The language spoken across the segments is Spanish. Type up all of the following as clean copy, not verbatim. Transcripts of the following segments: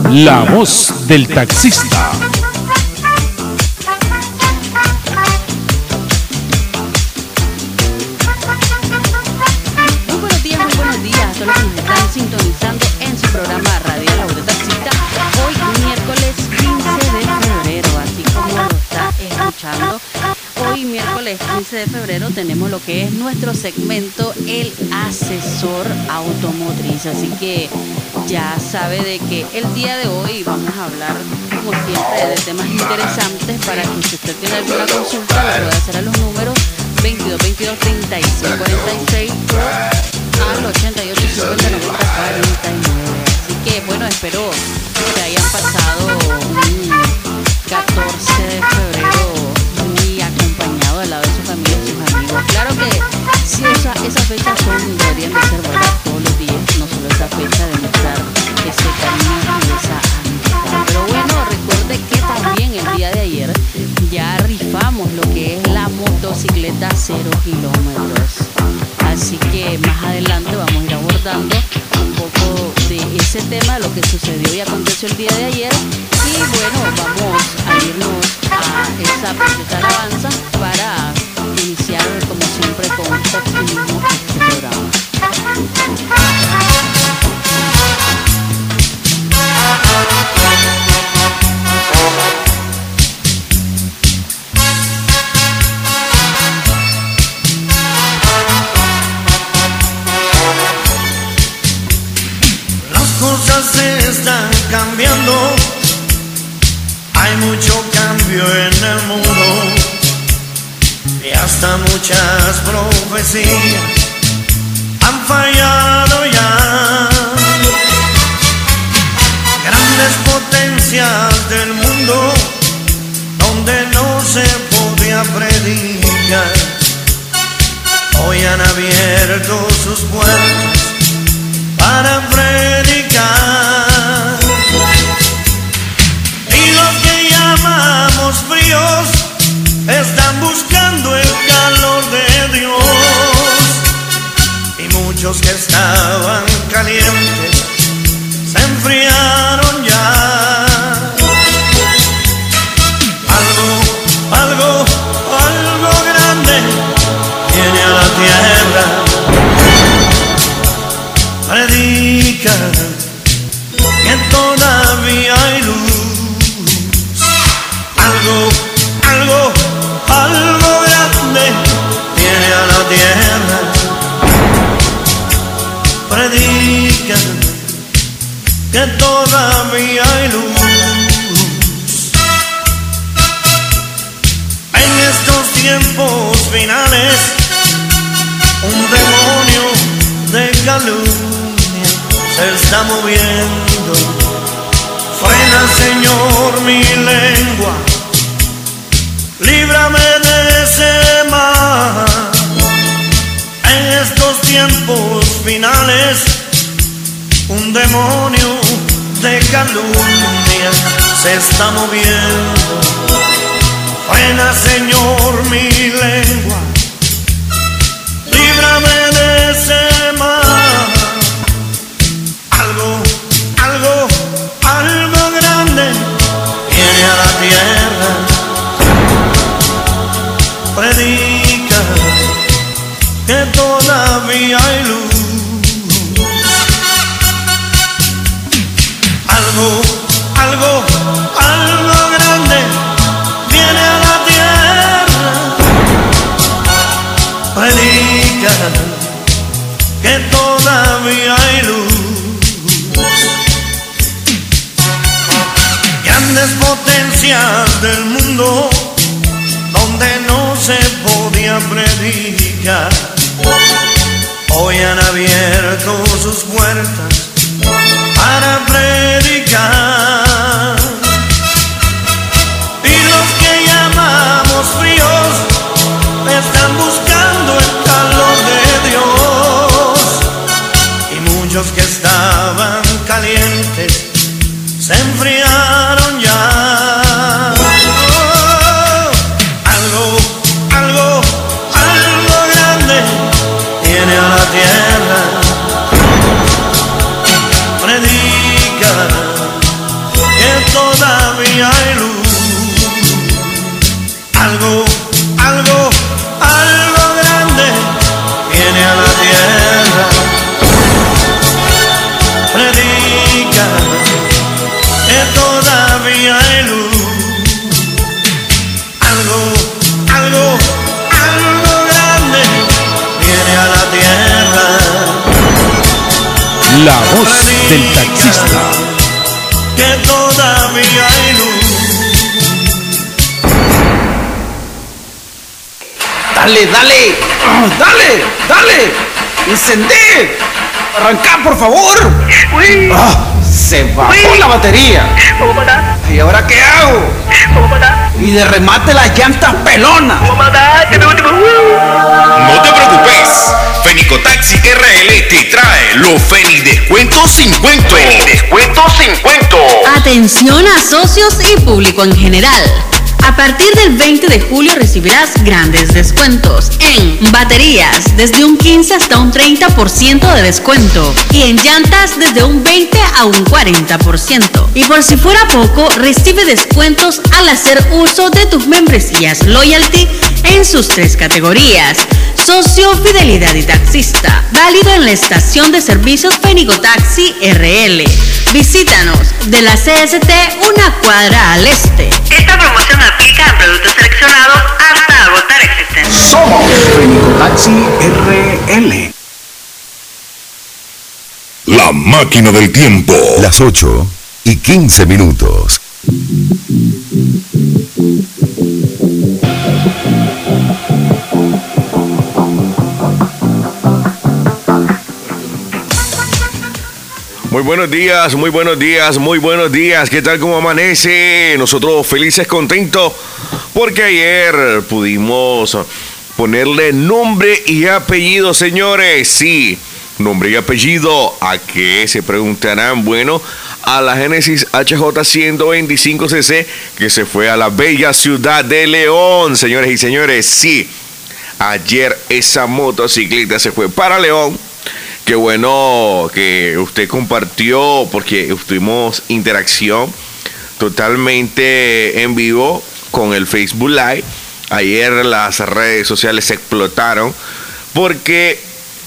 La voz del taxista. Muy buenos días a todos los que nos están sintonizando en su programa Radial La Voz del Taxista. Hoy miércoles 15 de febrero, así como lo está escuchando. Hoy miércoles 15 de febrero tenemos lo que es nuestro segmento El Asesor Automotriz, así que ya sabe de que el día de hoy vamos a hablar como siempre de temas interesantes para que si usted tiene alguna consulta lo pueda hacer a los números 22 22 35 46 al 88 50 90 49. Así que bueno, espero que hayan pasado un 14 de febrero muy acompañado al lado de su familia y sus amigos. Claro que sí, esas fechas deberían de ser buenas todos los días, no solo esa fecha de mostrar ese cariño y esa amistad. Pero bueno, recuerde que también el día de ayer ya rifamos lo que es la motocicleta 0 kilómetros. Así que más adelante vamos a ir abordando un poco de ese tema, lo que sucedió y aconteció el día de ayer. Y bueno, vamos a irnos a esa preciosa alabanza para iniciar como siempre con optimismo este programa. Las cosas se están cambiando, hay mucho cambio en el mundo y hasta muchas profecías han fallado ya. Grandes potencias del mundo donde no se podía predicar, hoy han abierto sus puertas para predicar. Y los que llamamos fríos están buscando el calor de Dios, y muchos que estaban calientes se enfriaron ya. Algo grande viene a la tierra. Predica que todavía hay luz. Algo grande viene a la tierra. Predica que todavía hay luz. En estos tiempos finales, un demonio de calumnia se está moviendo. Frena, Señor, mi lengua, líbrame de ese mal. En estos tiempos finales, un demonio de calumnia se está moviendo. Frena, Señor, mi lengua, líbrame de ese mal. Algo grande viene a la tierra. Predica que todavía hay luz. Algo grande viene a la tierra. Predica que todavía hay luz. Grandes potencias del mundo donde no se podía predicar, hoy han abierto sus puertas para predicar. Y los que llamamos fríos están buscando el calor de Dios, y muchos que estaban calientes se enfriaron ya. Algo grande viene a la tierra. Predica La voz del taxista. Que todavía hay luz. Dale, dale, dale. Encender. Arrancar, por favor. Se bajó la batería. ¿Y ahora qué hago? Y de remate las llantas pelonas. No te preocupes, Fenicotaxi RL te trae los Fenidescuentos 50. Fenidescuentos 50. Atención a socios y público en general. A partir del 20 de julio recibirás grandes descuentos en baterías desde un 15 hasta un 30% de descuento y en llantas desde un 20 a un 40%. Y por si fuera poco, recibe descuentos al hacer uso de tus membresías Loyalty en sus 3 categorías: socio, fidelidad y taxista. Válido en la estación de servicios Fenicotaxi RL. Visítanos de la CST una cuadra al este. Esta promoción aplica a productos seleccionados hasta agotar existencia. Somos Fenicotaxi RL. La máquina del tiempo. Las 8:15. Muy buenos días, muy buenos días, muy buenos días. ¿Qué tal? ¿Cómo amanece? Nosotros felices, contentos, porque ayer pudimos ponerle nombre y apellido, señores. Sí, nombre y apellido. ¿A qué? Se preguntarán. Bueno, a la Genesis HJ 125cc que se fue a la bella ciudad de León, señores y señores. Sí, ayer esa motocicleta se fue para León. Qué bueno que usted compartió, porque tuvimos interacción totalmente en vivo con el Facebook Live. Ayer las redes sociales se explotaron porque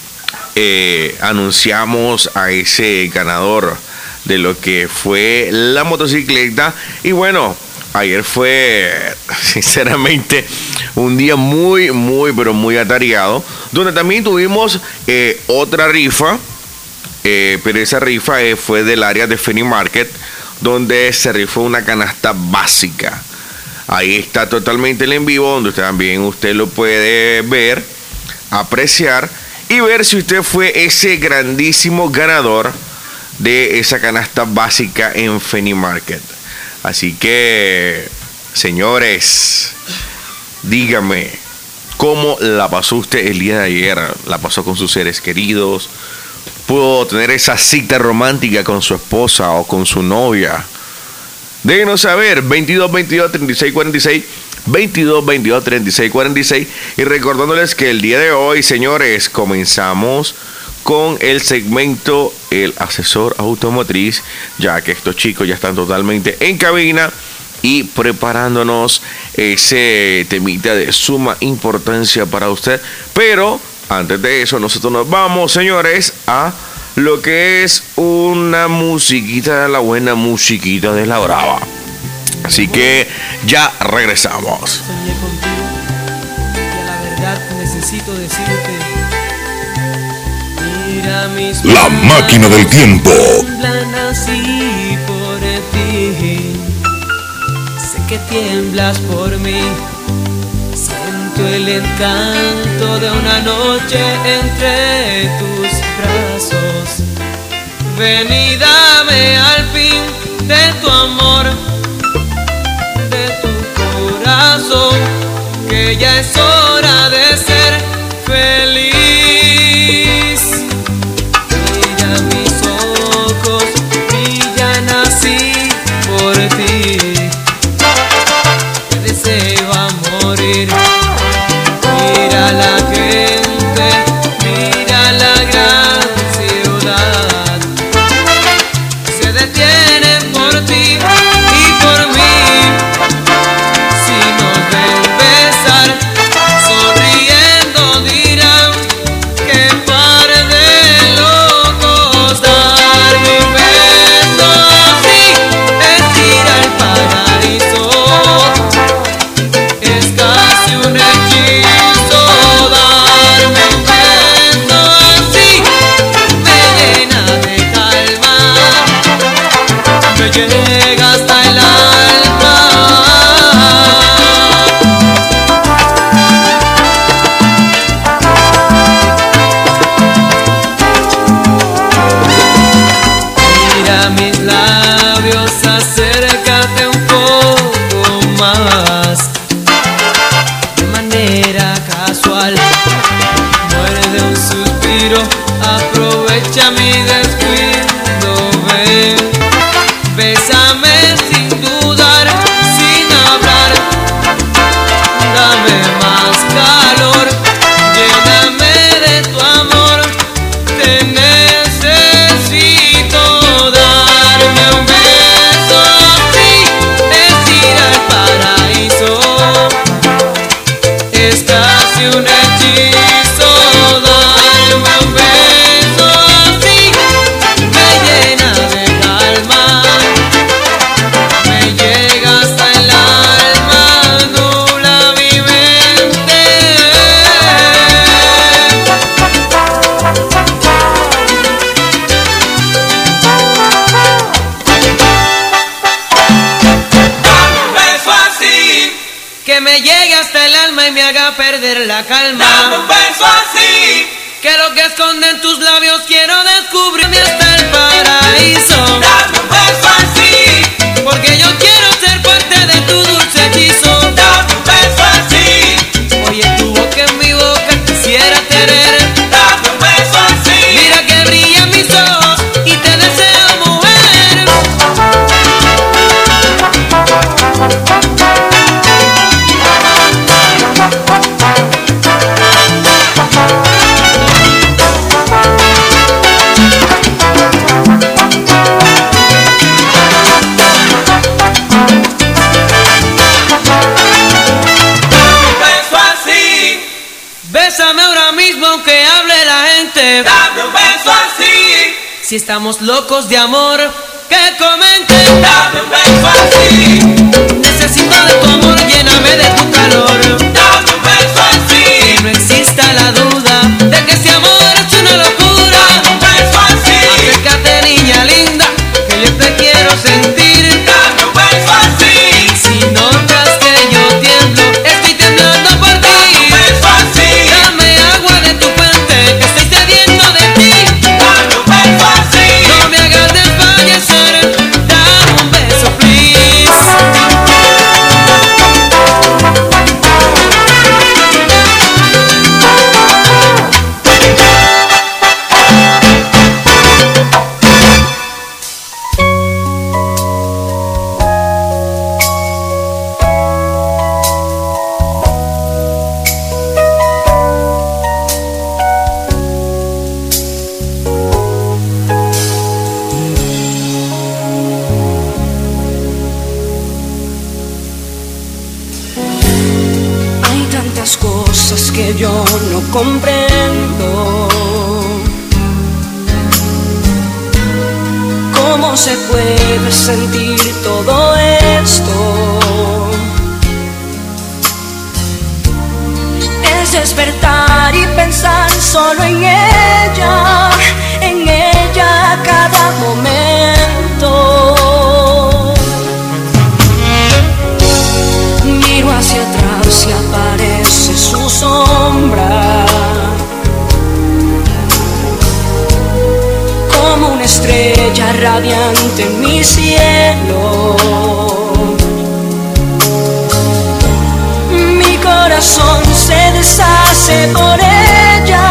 anunciamos a ese ganador de lo que fue la motocicleta. Y bueno, ayer fue sinceramente un día muy, pero muy atareado, donde también tuvimos otra rifa, pero esa rifa fue del área de Feni Market, donde se rifó una canasta básica. Ahí está totalmente el en vivo, donde usted lo puede ver, apreciar y ver si usted fue ese grandísimo ganador de esa canasta básica en Feni Market. Así que, señores, dígame, ¿cómo la pasó usted el día de ayer? ¿La pasó con sus seres queridos? ¿Pudo tener esa cita romántica con su esposa o con su novia? Déjenos saber, 2222-3646, 2222-3646. Y recordándoles que el día de hoy, señores, comenzamos con el segmento El Asesor Automotriz, ya que estos chicos ya están totalmente en cabina y preparándonos ese temita de suma importancia para usted. Pero antes de eso, nosotros nos vamos, señores, a lo que es una musiquita, la buena musiquita de la brava. Así que ya regresamos. Soñé contigo y a la verdad necesito decirte: mira mis La máquina del tiempo. tiemblan así por ti. Sé que tiemblas por mí. Siento el encanto de una noche entre tus brazos. Ven y dame al fin de tu amor, de tu corazón, que ya es hora de ser feliz. Mira mis ojos, brillan así por ti. Te deseo a morir. Mira la gente, mira la gran ciudad. Se detiene igual. Muere de un suspiro, aprovecha mi descuido, ven. Bésame sin dudar, sin hablar, dame más calor, lléname de tu amor, te necesito. Darme un beso así es ir al paraíso, es casi un hechizo. Darme un beso así me llena de calma, me llega hasta el alma, nubla mi mente. Dame un beso así, Que me llegue hasta el alma y me haga perder la calma. dame un beso así, Que lo que esconden tus labios quiero descubrirme hasta el paraíso. dame un beso así, Porque yo quiero ser parte de tu dulce hechizo. dame un beso así, Oye, tu boca en mi boca quisiera tener. dame un beso así. Mira que brillan mis ojos y te deseo, mujer. Dame un beso así, Bésame ahora mismo aunque hable la gente. dame un beso así, Si estamos locos de amor, que comenten. dame un beso así, Necesito de tu amor, lléname de tu calor. dame un beso así, Que no exista la duda de que este amor es una locura. dame un beso así, Acércate, niña linda, que yo te quiero sentir. dame un beso así, Si notas que yo tiemblo, estoy temblando por ti. dame un beso así, Dame agua de tu fuente, que estoy sediento de ti. dame un beso así, No me hagas desfallecer, dame un beso, please. Hay tantas cosas que yo no comprendo. ¿Cómo se puede sentir todo esto? Es despertar y pensar solo en ella a cada momento. Miro hacia atrás y aparece su sombra, como una estrella radiante en mi cielo. Mi corazón se deshace por ella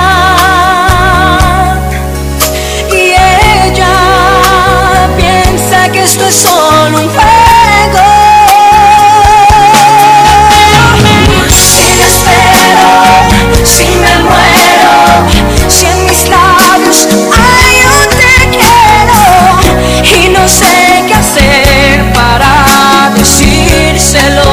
y ella piensa que esto es solo un juego. Si me espero, si me muero, si en mis labios hay un te quiero y no sé qué hacer para decírselo.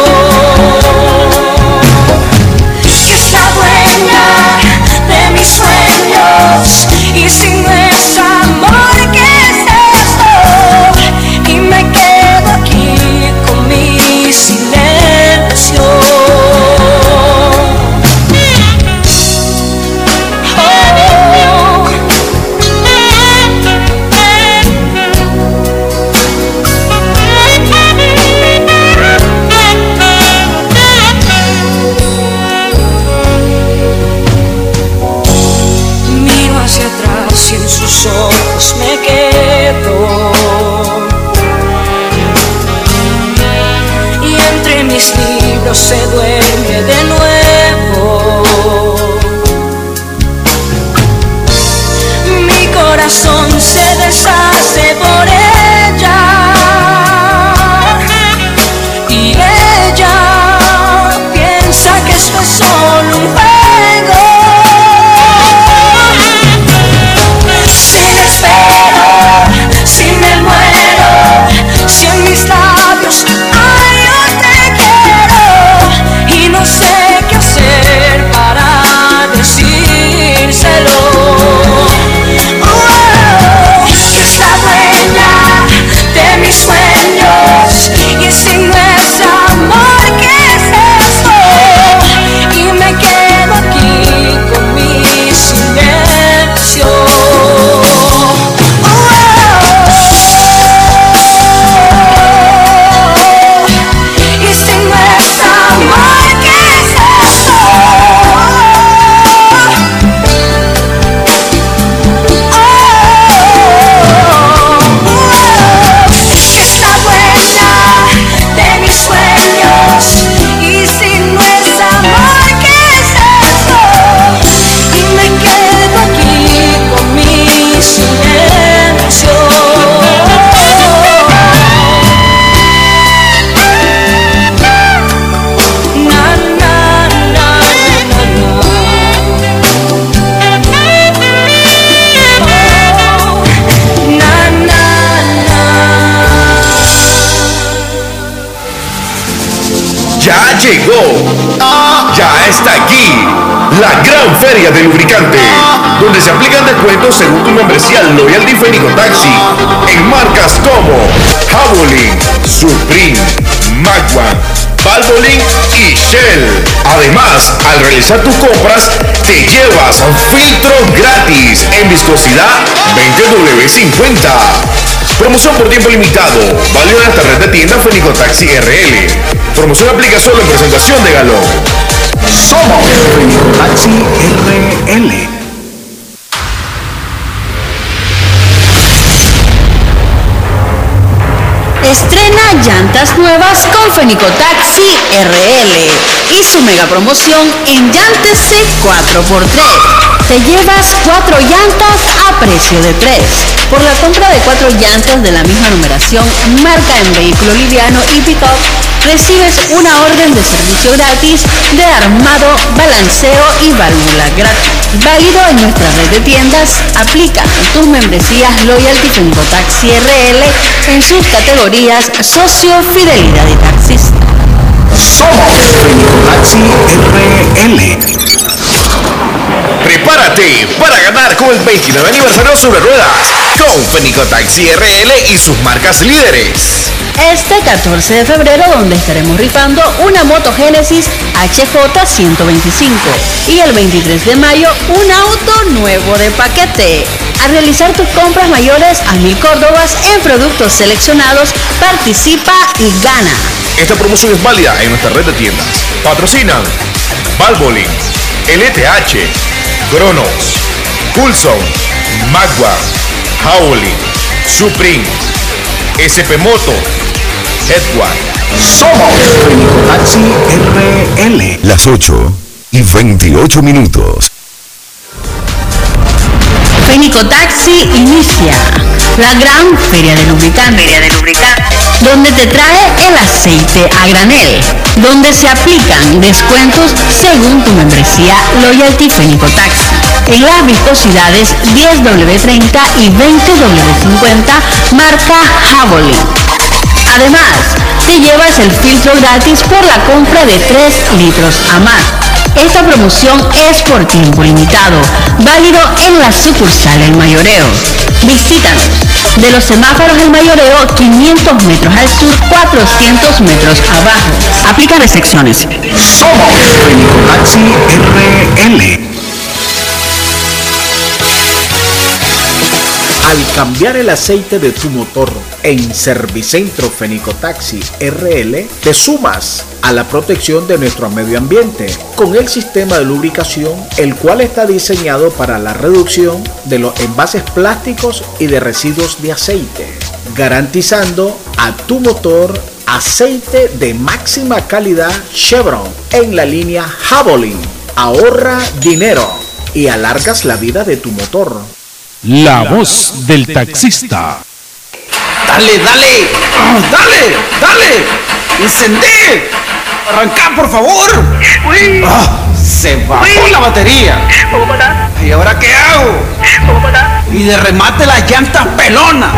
Que es la dueña de mis sueños y si no es amor, ¿qué es esto? Y me quedo aquí con mi silencio. Miro hacia atrás y en sus ojos me quedo, y entre mis libros se duerme de nuevo. llegó. Ya está aquí la gran feria del lubricante, donde se aplican descuentos según tu membresía Loyalty Fenicotaxi en marcas como Javelin, Supreme, Magwan, Valvoline y Shell. Además, al realizar tus compras, te llevas filtros gratis en viscosidad 20W50. Promoción por tiempo limitado, válido en esta red de tiendas Fenicotaxi RL. Promoción aplica solo en presentación de galón. Somos Fenicotaxi RL. Estrena llantas nuevas con Fenicotaxi RL y su mega promoción en Llántese 4x3. Te llevas 4 llantas a precio de 3. Por la compra de 4 llantas de la misma numeración, marca en vehículo liviano y pick-up, recibes una orden de servicio gratis de armado, balanceo y válvula gratis. Válido en nuestra red de tiendas. Aplica tus membresías Loyalty Fenicotaxi RL en sus categorías Socio, Fidelidad y Taxista. Somos Fenicotaxi RL. Prepárate para ganar con el 29 aniversario sobre ruedas con Fenicotaxi RL y sus marcas líderes. Este 14 de febrero, donde estaremos rifando una Moto Genesis HJ 125 y el 23 de mayo un auto nuevo de paquete. Al realizar tus compras mayores a 1000 córdobas en productos seleccionados, participa y gana. Esta promoción es válida en nuestra red de tiendas. Patrocinan Valvoline, LTH, Cronos, Coulson, Magua, Howling, Supreme, SP Moto, Edward. Somos Fenicotaxi RL. Las 8:28. Fenicotaxi inicia la gran feria de lubricante, donde te trae el aceite a granel, donde se aplican descuentos según tu membresía Loyalty Fenicotaxi en las viscosidades 10W30 y 20W50 marca Javelin. Además, te llevas el filtro gratis por la compra de 3 litros a más. Esta promoción es por tiempo limitado, válido en la sucursal El Mayoreo. Visítanos de los semáforos El Mayoreo, 500 metros al sur, 400 metros abajo. Aplica restricciones. Somos Fenicotaxi RL. Al cambiar el aceite de tu motor en Servicentro Fenicotaxi RL, te sumas a la protección de nuestro medio ambiente con el sistema de lubricación, el cual está diseñado para la reducción de los envases plásticos y de residuos de aceite, garantizando a tu motor aceite de máxima calidad Chevron en la línea Javelin. Ahorra dinero y alargas la vida de tu motor. La voz del taxista. Dale, dale, dale, encender, arranca por favor. Se bajó la batería. ¿Y ahora qué hago? Y de remate las llantas pelonas.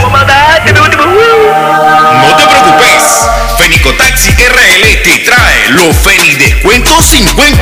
No te preocupes, Fenicotaxi RL te trae los Feni Descuentos 50.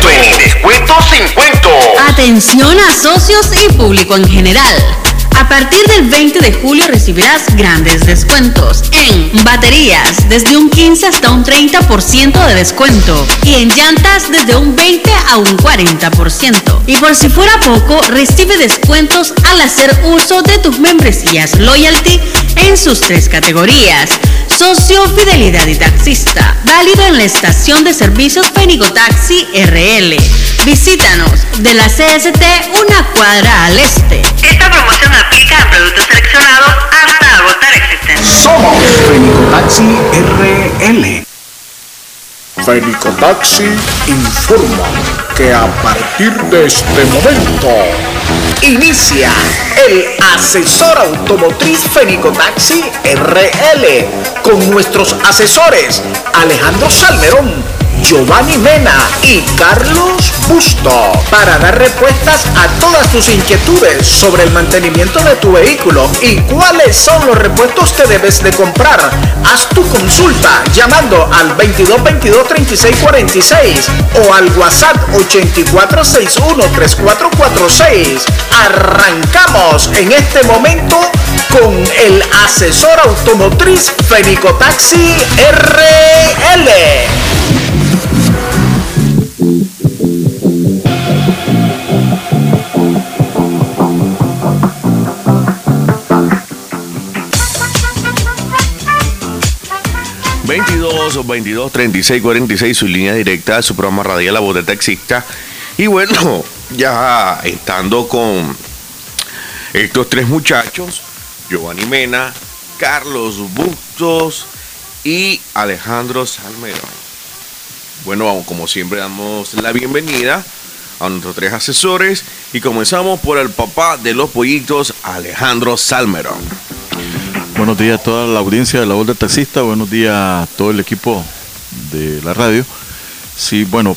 Atención a socios y público en general. A partir del 20 de julio recibirás grandes descuentos en baterías desde un 15 hasta un 30% de descuento y en llantas desde un 20 a un 40%. Y por si fuera poco, recibe descuentos al hacer uso de tus membresías Loyalty en sus 3 categorías: Socio, Fidelidad y Taxista. Válido en la estación de servicios Fenicotaxi RL. Visítanos de la CST una cuadra al este. Esta promoción aplica a productos seleccionados hasta agotar existencia. Somos Fenicotaxi RL. Fenicotaxi informa que a partir de este momento Inicia el asesor automotriz Fenicotaxi RL con nuestros asesores Alejandro Salmerón Giovanni Mena y Carlos Busto para dar respuestas a todas tus inquietudes sobre el mantenimiento de tu vehículo y cuáles son los repuestos que debes de comprar. Haz tu consulta llamando al 2222-3646 o al WhatsApp 8461-3446. Arrancamos en este momento con el asesor automotriz Fenicotaxi RL. o 223646, su línea directa de su programa radial La Voz del Taxista. Y bueno, ya estando con estos tres muchachos, Giovanni Mena, Carlos Bustos y Alejandro Salmerón. Bueno, como siempre damos la bienvenida a nuestros tres asesores y comenzamos por el papá de los pollitos, Alejandro Salmerón. Buenos días a toda la audiencia de La Voz del Taxista, buenos días a todo el equipo de la radio. Sí, bueno,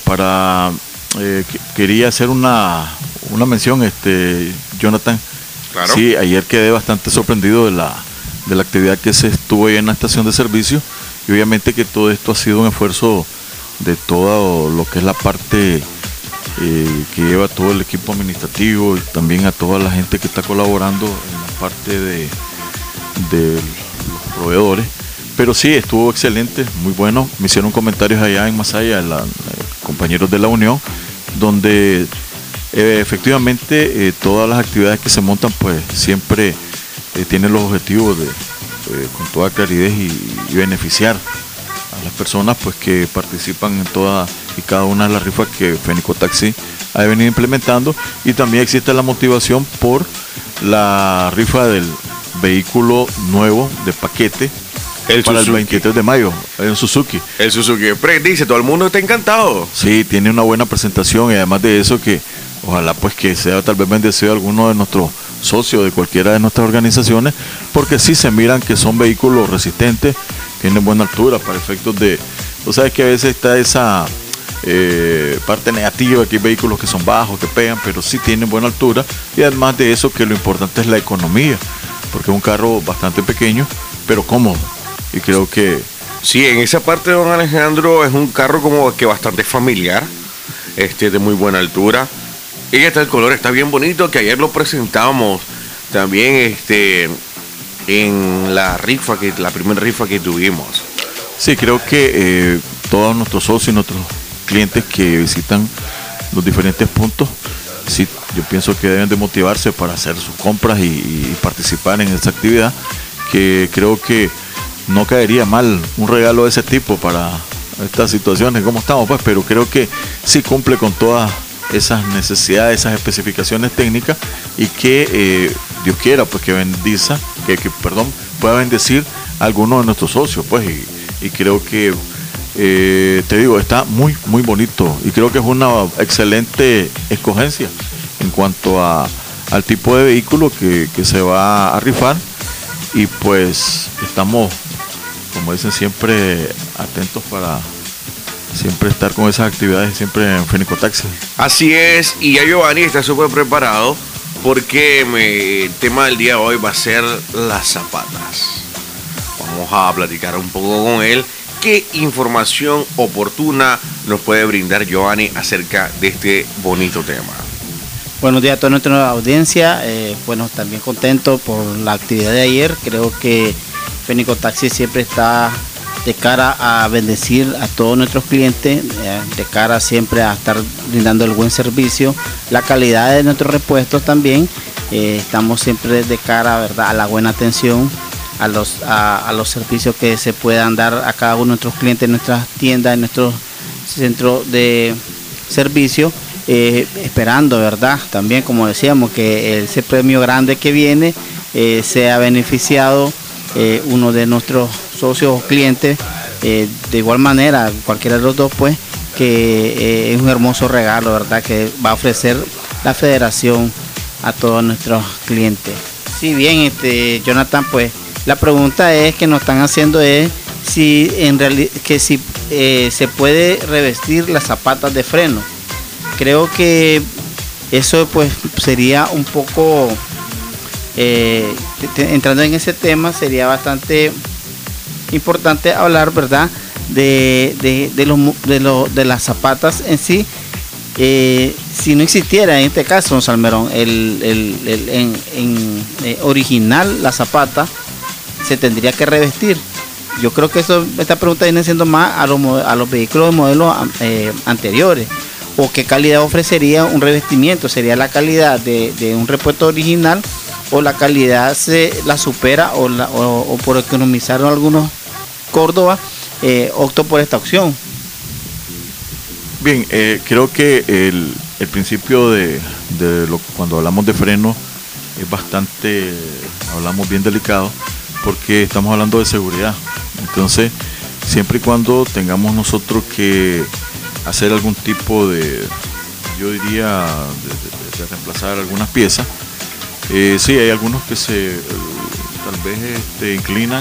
quería hacer una mención, Jonathan. Claro. Sí, ayer quedé bastante sorprendido de la actividad que se estuvo ahí en la estación de servicio, y obviamente que todo esto ha sido un esfuerzo de todo lo que es la parte que lleva todo el equipo administrativo y también a toda la gente que está colaborando en la parte de los proveedores. Pero sí, estuvo excelente, muy bueno. Me hicieron comentarios allá en Masaya, compañeros de la Unión, donde efectivamente todas las actividades que se montan pues siempre tienen los objetivos de con toda claridad y beneficiar a las personas pues que participan en toda y cada una de las rifas que Fenicotaxi ha venido implementando. Y también existe la motivación por la rifa del vehículo nuevo de paquete para el 23 de mayo, el Suzuki. El Suzuki Express, dice, todo el mundo está encantado. Sí, tiene una buena presentación y además de eso que ojalá pues que sea tal vez bendecido alguno de nuestros socios de cualquiera de nuestras organizaciones, porque sí se miran que son vehículos resistentes, tienen buena altura para efectos de... Tú sabes que a veces está esa parte negativa, que hay vehículos que son bajos, que pegan, pero sí tienen buena altura, y además de eso que lo importante es la economía, porque es un carro bastante pequeño, pero cómodo. Y creo que... Sí, en esa parte, don Alejandro, es un carro como que bastante familiar, de muy buena altura. Y el color está bien bonito, que ayer lo presentábamos también en la primera rifa que tuvimos. Sí, creo que todos nuestros socios y nuestros clientes que visitan los diferentes puntos, sí, yo pienso que deben de motivarse para hacer sus compras y participar en esta actividad, que creo que no caería mal un regalo de ese tipo para estas situaciones como estamos, pues, pero creo que sí cumple con todas esas necesidades, esas especificaciones técnicas, y que Dios quiera pues que pueda bendecir a alguno de nuestros socios, pues, y creo que te digo, está muy muy bonito, y creo que es una excelente escogencia en cuanto al tipo de vehículo que se va a rifar. Y pues estamos, como dicen, siempre atentos para siempre estar con esas actividades, siempre en Fenicotaxi. Así es, y ya Giovanni está súper preparado porque el tema del día de hoy va a ser las zapatas. Vamos a platicar un poco con él. ¿Qué información oportuna nos puede brindar Giovanni acerca de este bonito tema? Buenos días a toda nuestra audiencia. Bueno, también contento por la actividad de ayer. Creo que Fenicotaxi siempre está de cara a bendecir a todos nuestros clientes, de cara siempre a estar brindando el buen servicio, la calidad de nuestros repuestos también. Estamos siempre de cara, ¿verdad?, a la buena atención, a los servicios que se puedan dar a cada uno de nuestros clientes en nuestras tiendas, en nuestros centros de servicio, esperando, ¿verdad?, también, como decíamos, que ese premio grande que viene sea beneficiado uno de nuestros socios o clientes, de igual manera cualquiera de los dos, pues, que es un hermoso regalo, ¿verdad?, que va a ofrecer la federación a todos nuestros clientes. Si bien, Jonathan, pues la pregunta es que nos están haciendo es si en realidad, que si se puede revestir las zapatas de freno. Creo que eso pues sería un poco, entrando en ese tema, sería bastante importante hablar, ¿verdad?, de las zapatas en sí. Si no existiera en este caso, don Salmerón, original la zapata se tendría que revestir. Yo creo que esta pregunta viene siendo más a los vehículos de modelos anteriores, o qué calidad ofrecería un revestimiento. ¿Sería la calidad de un repuesto original, o la calidad la supera, o por economizar algunos Córdoba optó por esta opción? Bien, creo que el principio cuando hablamos de freno es bastante, hablamos bien delicado, porque estamos hablando de seguridad. Entonces, siempre y cuando tengamos nosotros que hacer algún tipo yo diría, de reemplazar algunas piezas, sí, hay algunos que tal vez inclinan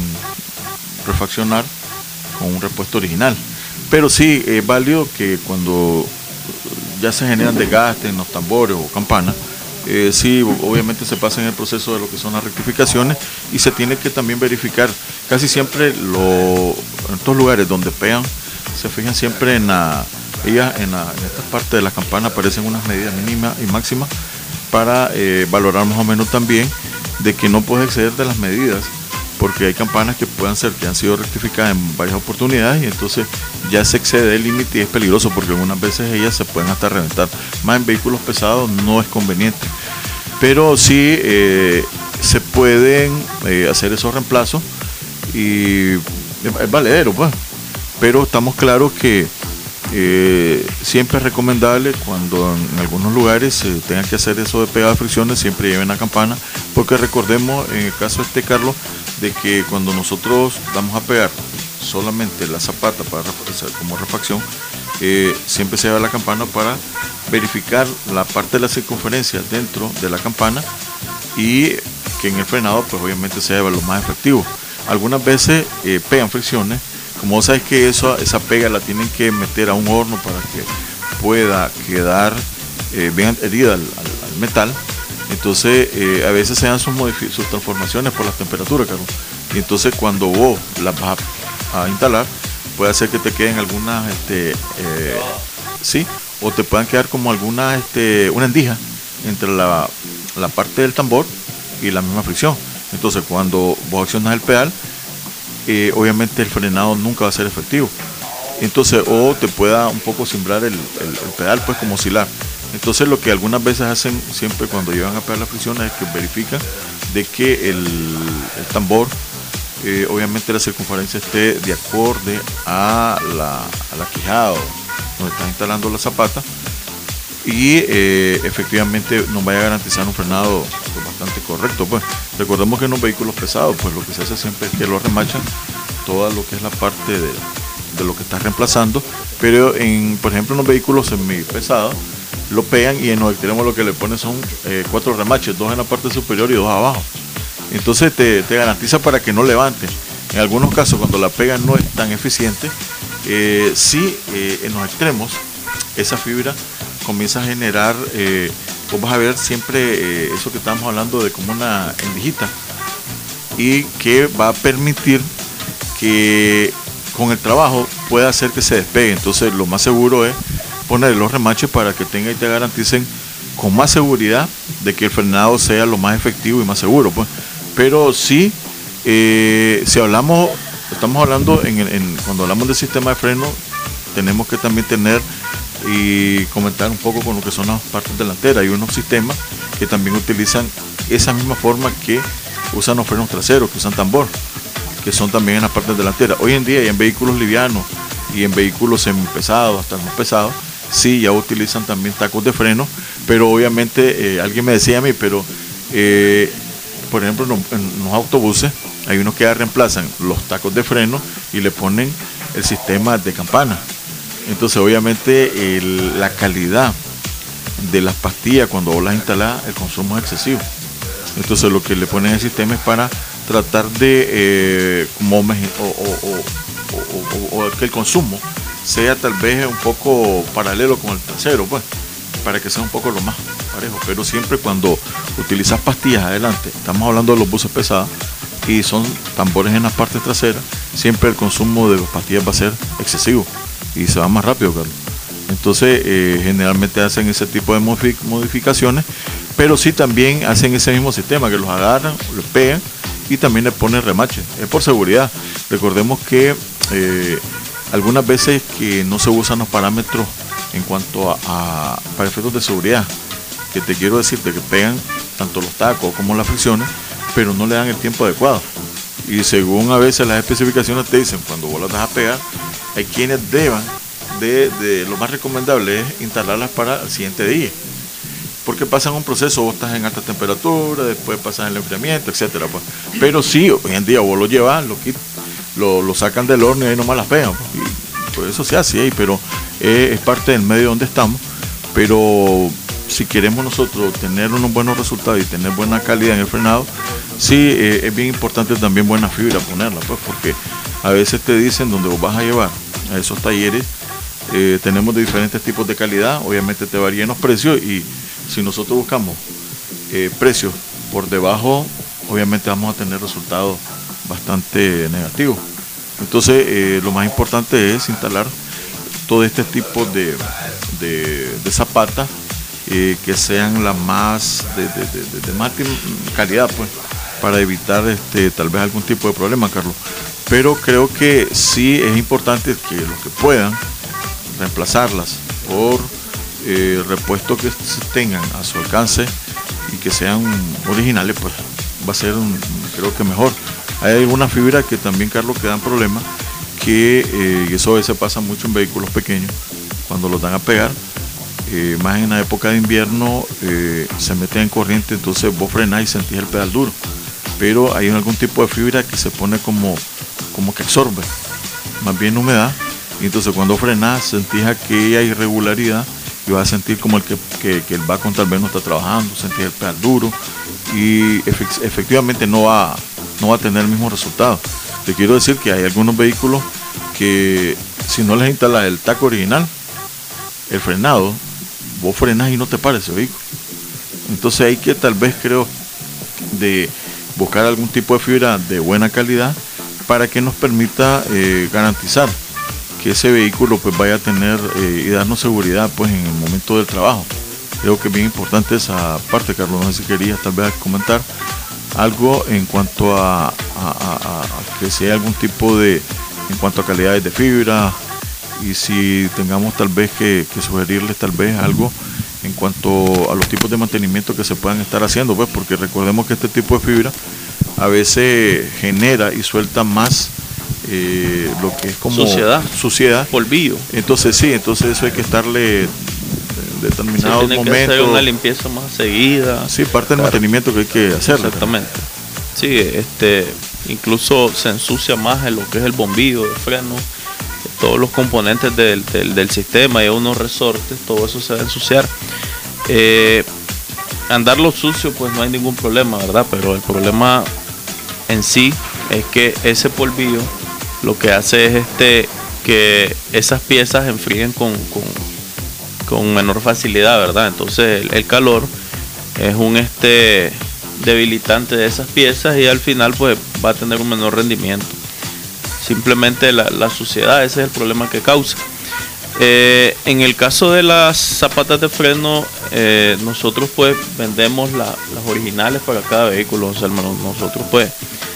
en refaccionar con un repuesto original. Pero sí, es válido que cuando ya se generan desgastes en los tambores o campanas, sí, obviamente se pasa en el proceso de lo que son las rectificaciones, y se tiene que también verificar. Casi siempre en estos lugares donde pegan, se fijan siempre en esta parte de la campana aparecen unas medidas mínimas y máximas para valorar más o menos también de que no puedes exceder de las medidas, porque hay campanas que han sido rectificadas en varias oportunidades, y entonces ya se excede el límite y es peligroso, porque algunas veces ellas se pueden hasta reventar. Más en vehículos pesados no es conveniente, pero sí se pueden hacer esos reemplazos, y es valedero, pues. Pero estamos claros que siempre es recomendable, cuando en algunos lugares se tengan que hacer eso de pegada de fricciones, siempre lleven la campana, porque recordemos, en el caso Carlos, de que cuando nosotros vamos a pegar solamente la zapata como refacción, siempre se lleva la campana para verificar la parte de la circunferencia dentro de la campana, y que en el frenado pues obviamente se lleva lo más efectivo. Algunas veces pegan fricciones, como vos sabes que esa pega la tienen que meter a un horno para que pueda quedar bien adherida al metal. Entonces a veces se dan sus transformaciones por las temperaturas, Carlos. Y entonces cuando vos las vas a instalar, puede hacer que te queden algunas, sí, o te puedan quedar como algunas, una endija entre la parte del tambor y la misma fricción. Entonces cuando vos accionas el pedal, obviamente el frenado nunca va a ser efectivo. Entonces, o te pueda un poco cimbrar el pedal, pues como oscilar. Entonces lo que algunas veces hacen siempre cuando llevan a pegar las fricciones es que verifican de que el tambor, obviamente la circunferencia esté de acorde a la quijada donde estás instalando la zapata, y efectivamente nos vaya a garantizar un frenado pues, bastante correcto. Pues recordemos que en los vehículos pesados, pues lo que se hace siempre es que lo remachan toda lo que es la parte de lo que estás reemplazando, pero por ejemplo en los vehículos semipesados lo pegan, y en los extremos lo que le ponen son 4 remaches, 2 en la parte superior y 2 abajo. Entonces te garantiza para que no levante. En algunos casos, cuando la pega no es tan eficiente, sí, en los extremos esa fibra comienza a generar, vos vas a ver siempre eso que estamos hablando de como una endijita, y que va a permitir que con el trabajo pueda hacer que se despegue. Entonces lo más seguro es poner los remaches para que tenga y te garanticen con más seguridad de que el frenado sea lo más efectivo y más seguro, pues. Pero sí, si estamos hablando cuando hablamos del sistema de freno, tenemos que también tener y comentar un poco con lo que son las partes delanteras. Hay unos sistemas que también utilizan esa misma forma que usan los frenos traseros, que usan tambor, que son también en las partes delanteras. Hoy en día, y en vehículos livianos y en vehículos semipesados, hasta más pesados, sí, ya utilizan también tacos de freno, pero obviamente alguien me decía a mí, pero por ejemplo en los autobuses hay unos que ya reemplazan los tacos de freno y le ponen el sistema de campana. Entonces obviamente la calidad de las pastillas cuando vos las instalás, el consumo es excesivo. Entonces lo que le ponen el sistema es para tratar de o que el consumo sea tal vez un poco paralelo con el trasero, pues, para que sea un poco lo más parejo. Pero siempre cuando utilizas pastillas adelante, estamos hablando de los buses pesados y son tambores en las partes traseras, siempre el consumo de pastillas va a ser excesivo y se va más rápido, Carlos. Entonces generalmente hacen ese tipo de modificaciones, pero sí también hacen ese mismo sistema, que los agarran, los pegan y también le ponen remache. Es por seguridad. Recordemos que algunas veces que no se usan los parámetros en cuanto a para efectos de seguridad, que te quiero decirte que pegan tanto los tacos como las fricciones, pero no le dan el tiempo adecuado. Y según a veces las especificaciones te dicen, cuando vos las vas a pegar, hay quienes deban de lo más recomendable es instalarlas para el siguiente día, porque pasan un proceso, vos estás en alta temperatura, después pasas el enfriamiento, etcétera, pues. Pero sí, hoy en día vos lo llevas, lo sacan del horno y ahí nomás las pegan, pues. Y por eso se hace ahí, pero es parte del medio donde estamos. Pero si queremos nosotros tener unos buenos resultados y tener buena calidad en el frenado, sí es bien importante también buena fibra ponerla, pues, porque a veces te dicen donde vos vas a llevar a esos talleres, tenemos de diferentes tipos de calidad, obviamente te varían los precios, y si nosotros buscamos precios por debajo, obviamente vamos a tener resultados bastante negativos. Entonces lo más importante es instalar todo este tipo de zapatas que sean las más de más calidad, pues, para evitar tal vez algún tipo de problema, Carlos. Pero creo que sí es importante que los que puedan reemplazarlas por repuestos que se tengan a su alcance y que sean originales, pues va a ser creo que mejor. Hay algunas fibras que también, Carlos, que dan problemas, que eso a veces pasa mucho en vehículos pequeños cuando los dan a pegar, más en la época de invierno, se meten en corriente, entonces vos frenás y sentís el pedal duro, pero hay algún tipo de fibra que se pone como que absorbe más bien humedad, y entonces cuando frenás sentís aquella irregularidad y vas a sentir como que el vacuum tal vez no está trabajando, sentís el pedal duro y efectivamente no va a tener el mismo resultado. Te quiero decir que hay algunos vehículos que si no les instalas el taco original, el frenado, vos frenás y no te para ese vehículo. Entonces hay que tal vez, creo, de buscar algún tipo de fibra de buena calidad para que nos permita garantizar que ese vehículo pues vaya a tener y darnos seguridad pues en el momento del trabajo. Creo que es bien importante esa parte, Carlos. No sé si querías tal vez comentar algo en cuanto a que sea algún tipo en cuanto a calidades de fibra, y si tengamos tal vez que sugerirles tal vez algo en cuanto a los tipos de mantenimiento que se puedan estar haciendo, pues, porque recordemos que este tipo de fibra a veces genera y suelta más lo que es como suciedad, polvillo. Entonces sí, eso hay que estarle determinados tiene momentos. que hacer una limpieza más seguida. Sí, parte del mantenimiento que hay que hacer. Exactamente. Sí, incluso se ensucia más en lo que es el bombillo de freno, todos los componentes del sistema y unos resortes, todo eso se va a ensuciar. Andarlo sucio pues no hay ningún problema, ¿verdad? Pero el problema en sí es que ese polvillo lo que hace es que esas piezas enfríen con menor facilidad, ¿verdad? Entonces el calor es un debilitante de esas piezas y al final pues va a tener un menor rendimiento. Simplemente la suciedad, ese es el problema que causa. En el caso de las zapatas de freno, nosotros pues vendemos las originales para cada vehículo. O sea, nosotros pues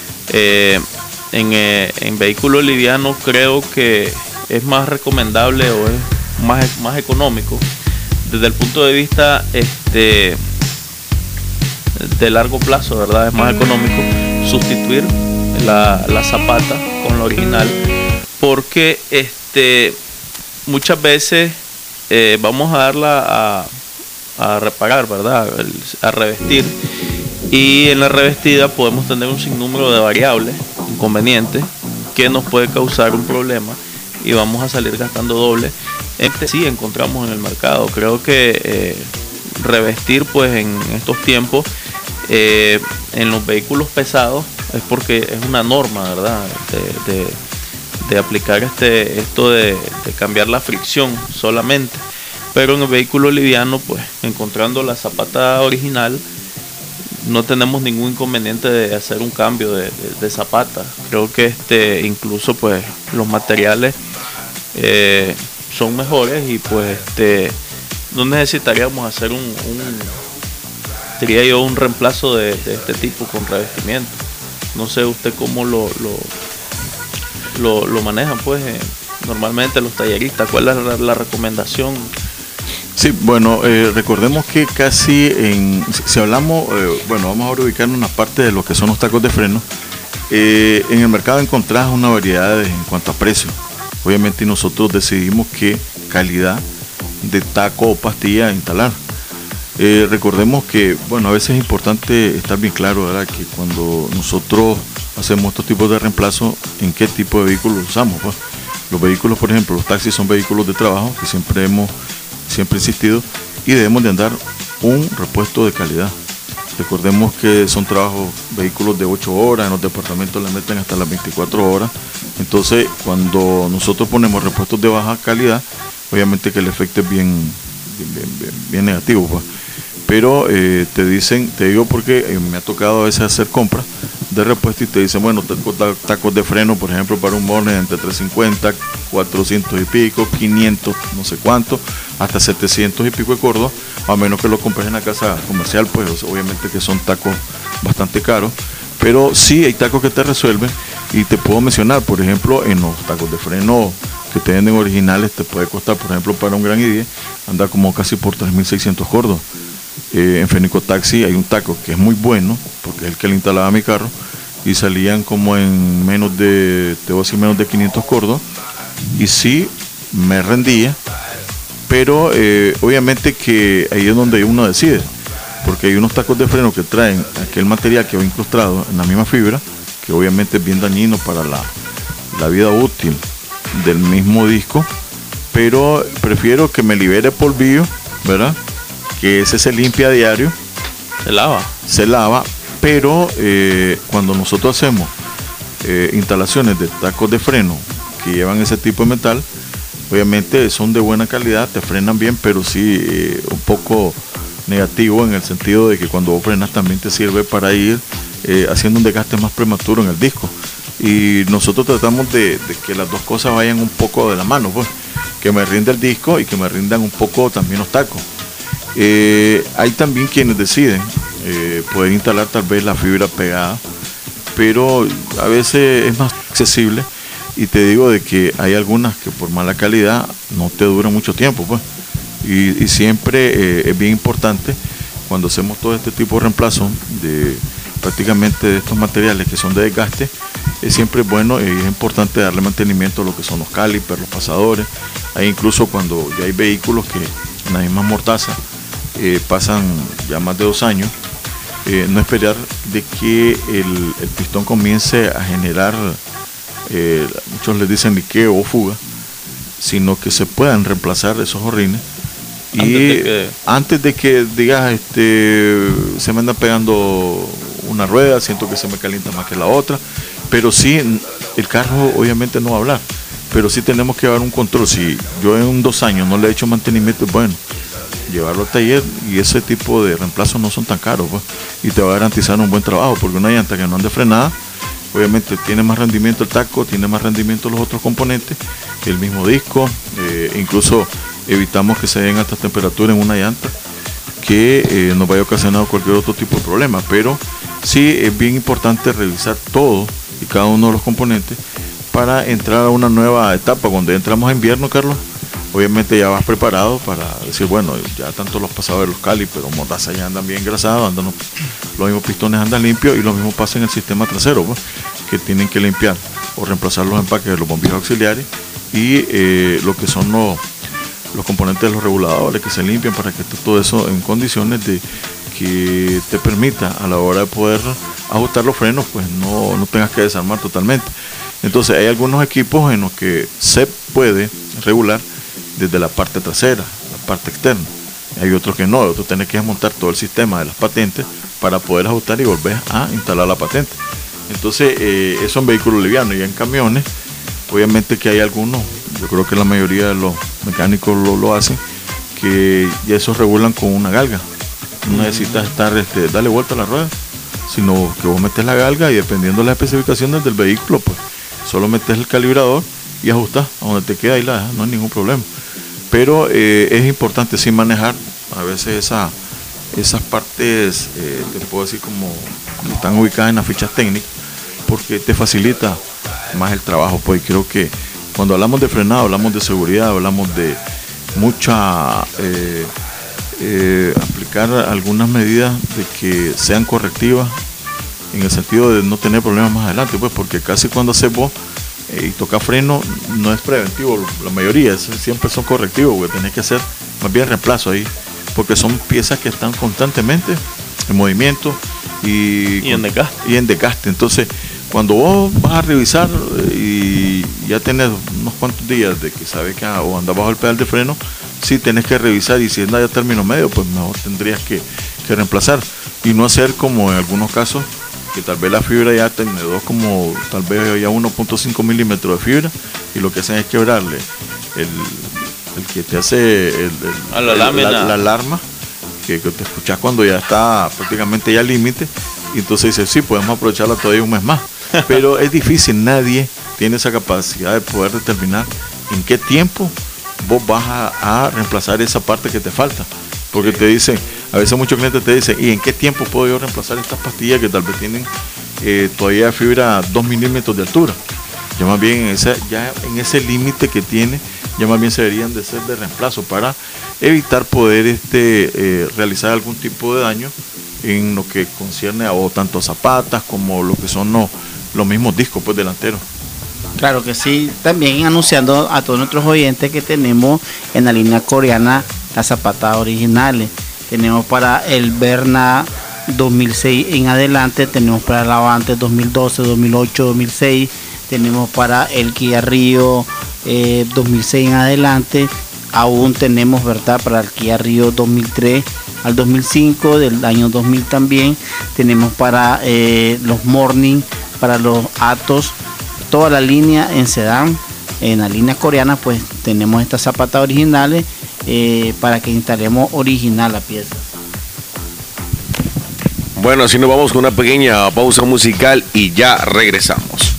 en vehículos livianos creo que es más recomendable o es más económico desde el punto de vista de largo plazo, ¿verdad? Es más económico sustituir la zapata con la original, porque muchas veces vamos a darla a reparar, ¿verdad? A revestir, y en la revestida podemos tener un sinnúmero de variables inconvenientes que nos puede causar un problema y vamos a salir gastando doble. Sí encontramos en el mercado. Creo que revestir pues en estos tiempos en los vehículos pesados es porque es una norma, ¿verdad? de aplicar esto de cambiar la fricción solamente. Pero en el vehículo liviano, pues encontrando la zapata original, no tenemos ningún inconveniente de hacer un cambio de zapata. Creo que incluso pues los materiales son mejores y pues no necesitaríamos hacer diría yo, un reemplazo de este tipo con revestimiento. No sé usted cómo lo manejan pues normalmente los talleristas. ¿Cuál es la recomendación? Sí, bueno, recordemos que casi si hablamos, bueno, vamos ahora a ubicarnos en una parte de lo que son los tacos de freno. En el mercado encontrás una variedad en cuanto a precio. Obviamente nosotros decidimos qué calidad de taco o pastilla instalar. Recordemos que, bueno, a veces es importante estar bien claro, ¿verdad? Que cuando nosotros hacemos estos tipos de reemplazo, ¿en qué tipo de vehículos usamos? Pues, los vehículos, por ejemplo, los taxis son vehículos de trabajo que siempre hemos insistido y debemos de andar un repuesto de calidad. Recordemos que son vehículos de 8 horas, en los departamentos le meten hasta las 24 horas. Entonces, cuando nosotros ponemos repuestos de baja calidad, obviamente que el efecto es bien negativo, pues. Pero te digo porque me ha tocado a veces hacer compras de repuesto y te dicen, bueno, tacos de freno, por ejemplo, para un Morning entre 350, 400 y pico, 500, no sé cuánto, hasta 700 y pico de Córdoba, a menos que lo compres en la casa comercial, pues obviamente que son tacos bastante caros, pero sí hay tacos que te resuelven y te puedo mencionar, por ejemplo, en los tacos de freno que te venden originales, te puede costar, por ejemplo, para un Gran i10, anda como casi por 3.600 Córdoba. En Fenico Taxi hay un taco que es muy bueno, porque es el que le instalaba a mi carro, y salían como en menos de 500 Córdoba, y sí me rendía, pero obviamente que ahí es donde uno decide, porque hay unos tacos de freno que traen aquel material que va incrustado en la misma fibra, que obviamente es bien dañino para la vida útil del mismo disco, pero prefiero que me libere polvillo, ¿verdad? Que ese se limpia a diario, se lava, pero cuando nosotros hacemos instalaciones de tacos de freno que llevan ese tipo de metal, obviamente son de buena calidad, te frenan bien, pero sí un poco negativo en el sentido de que cuando vos frenas también te sirve para ir haciendo un desgaste más prematuro en el disco. Y nosotros tratamos de que las dos cosas vayan un poco de la mano, pues, que me rinda el disco y que me rindan un poco también los tacos. Hay también quienes deciden poder instalar tal vez la fibra pegada, pero a veces es más accesible, y te digo de que hay algunas que por mala calidad no te duran mucho tiempo, pues, y siempre es bien importante cuando hacemos todo este tipo de reemplazo de prácticamente de estos materiales que son de desgaste, es siempre bueno y es importante darle mantenimiento a lo que son los calipers, los pasadores. Hay incluso cuando ya hay vehículos que en la misma mortaza pasan ya más de 2 años, no esperar de que el pistón comience a generar, muchos les dicen liqueo o fuga, sino que se puedan reemplazar esos horrines. Antes de que digas, se me anda pegando una rueda, siento que se me calienta más que la otra, pero sí, el carro obviamente no va a hablar, pero sí tenemos que llevar un control. Si yo en 2 años no le he hecho mantenimiento, bueno, llevarlo al taller, y ese tipo de reemplazos no son tan caros, pues, y te va a garantizar un buen trabajo, porque una llanta que no ande frenada, obviamente tiene más rendimiento el taco, tiene más rendimiento los otros componentes, el mismo disco, incluso evitamos que se den altas temperaturas en una llanta que nos vaya a ocasionar cualquier otro tipo de problema. Pero sí es bien importante revisar todo y cada uno de los componentes para entrar a una nueva etapa. Cuando entramos a invierno, Carlos, obviamente ya vas preparado para decir, bueno, ya tanto los pasadores, los calipers, los mortazas ya andan bien engrasados, los mismos pistones andan limpios, y lo mismo pasa en el sistema trasero, pues, que tienen que limpiar o reemplazar los empaques de los bombillos auxiliares y lo que son los componentes de los reguladores, que se limpian para que esté todo eso en condiciones de que te permita a la hora de poder ajustar los frenos, pues no tengas que desarmar totalmente. Entonces hay algunos equipos en los que se puede regular desde la parte trasera, la parte externa. Hay otros que no, otros tenés que desmontar todo el sistema de las patentes para poder ajustar y volver a instalar la patente. Entonces eso en vehículos livianos. Y en camiones Obviamente que hay algunos, yo creo que la mayoría de los mecánicos lo hacen, que ya esos regulan con una galga. No necesitas estar, darle vuelta a la rueda, sino que vos metes la galga y dependiendo de las especificaciones del vehículo, pues solo metes el calibrador y ajustás a donde te queda y la dejas, no hay ningún problema. Pero es importante sí manejar a veces esas partes, te puedo decir como están ubicadas en las fichas técnicas, porque te facilita más el trabajo. Pues creo que cuando hablamos de frenado, hablamos de seguridad, hablamos de mucha aplicar algunas medidas de que sean correctivas en el sentido de no tener problemas más adelante, pues porque casi cuando haces vos y toca freno no es preventivo, la mayoría siempre son correctivos, porque tenés que hacer más bien reemplazo ahí, porque son piezas que están constantemente en movimiento y en desgaste. Entonces cuando vos vas a revisar y ya tenés unos cuantos días de que sabes que o andas bajo el pedal de freno, sí tenés que revisar, y si anda ya término medio, pues mejor tendrías que reemplazar y no hacer como en algunos casos que tal vez la fibra ya tiene como tal vez ya 1.5 milímetros de fibra, y lo que hacen es quebrarle el que te hace la alarma que te escuchas cuando ya está prácticamente ya al límite, y entonces dices, sí, podemos aprovecharla todavía un mes más, pero es difícil, nadie tiene esa capacidad de poder determinar en qué tiempo vos vas a reemplazar esa parte que te falta, porque te dicen, a veces muchos clientes te dicen, ¿y en qué tiempo puedo yo reemplazar estas pastillas que tal vez tienen todavía fibra 2 milímetros de altura? Ya más bien en ese límite que tiene, ya más bien se deberían de ser de reemplazo para evitar poder realizar algún tipo de daño en lo que concierne a tanto zapatas como lo que son los mismos discos pues delanteros. Claro que sí, también anunciando a todos nuestros oyentes que tenemos en la línea coreana las zapatas originales. Tenemos para el Berna 2006 en adelante, tenemos para el Avante 2012, 2008, 2006, tenemos para el Kia Rio 2006 en adelante, aún tenemos, ¿verdad?, para el Kia Rio 2003 al 2005, del año 2000 también, tenemos para los Morning, para los Atos, toda la línea en sedán. En la línea coreana pues tenemos estas zapatas originales para que instalemos original la pieza. Bueno, así nos vamos con una pequeña pausa musical y ya regresamos.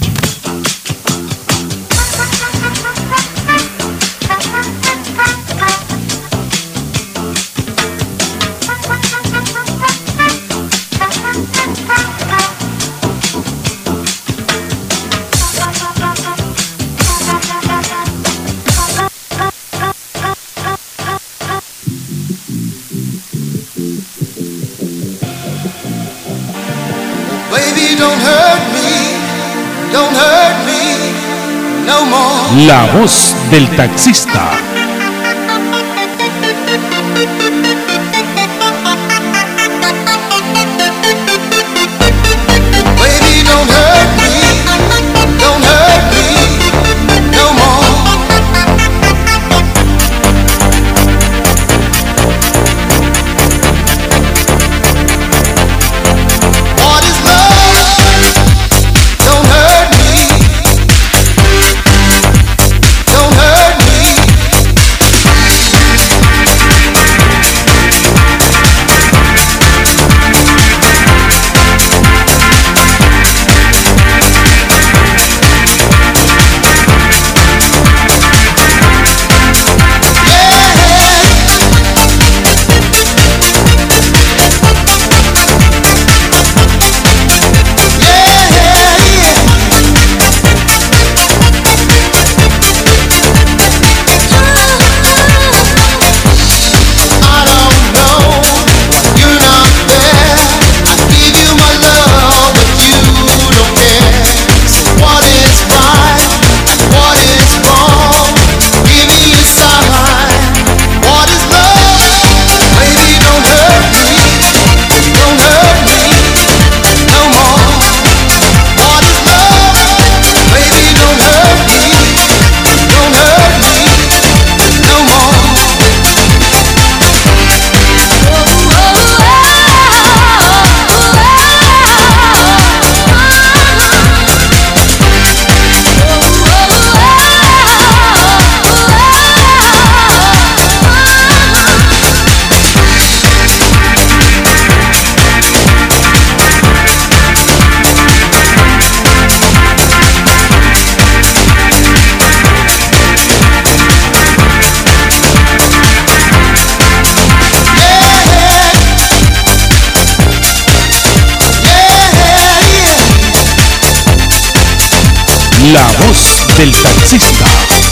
La voz del taxista. La voz del taxista.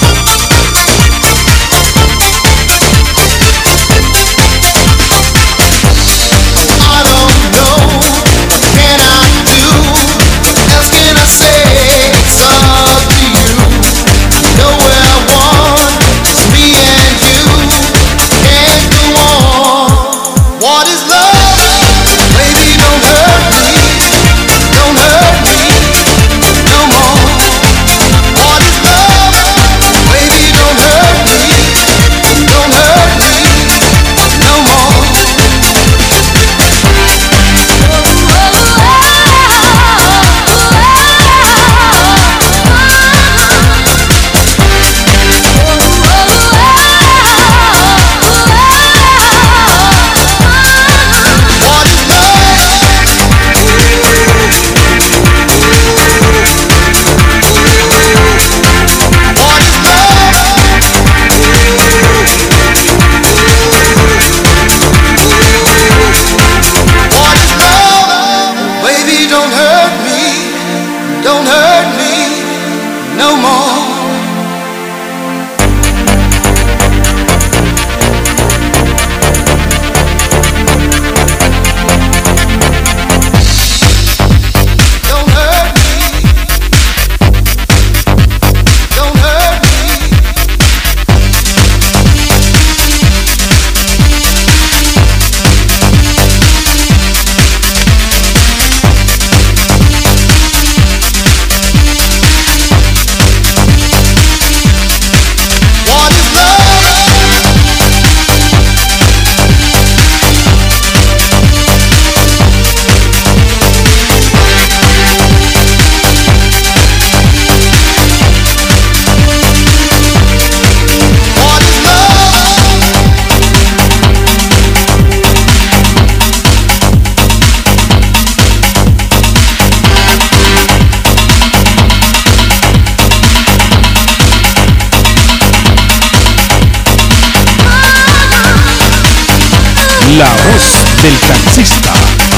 La voz del taxista.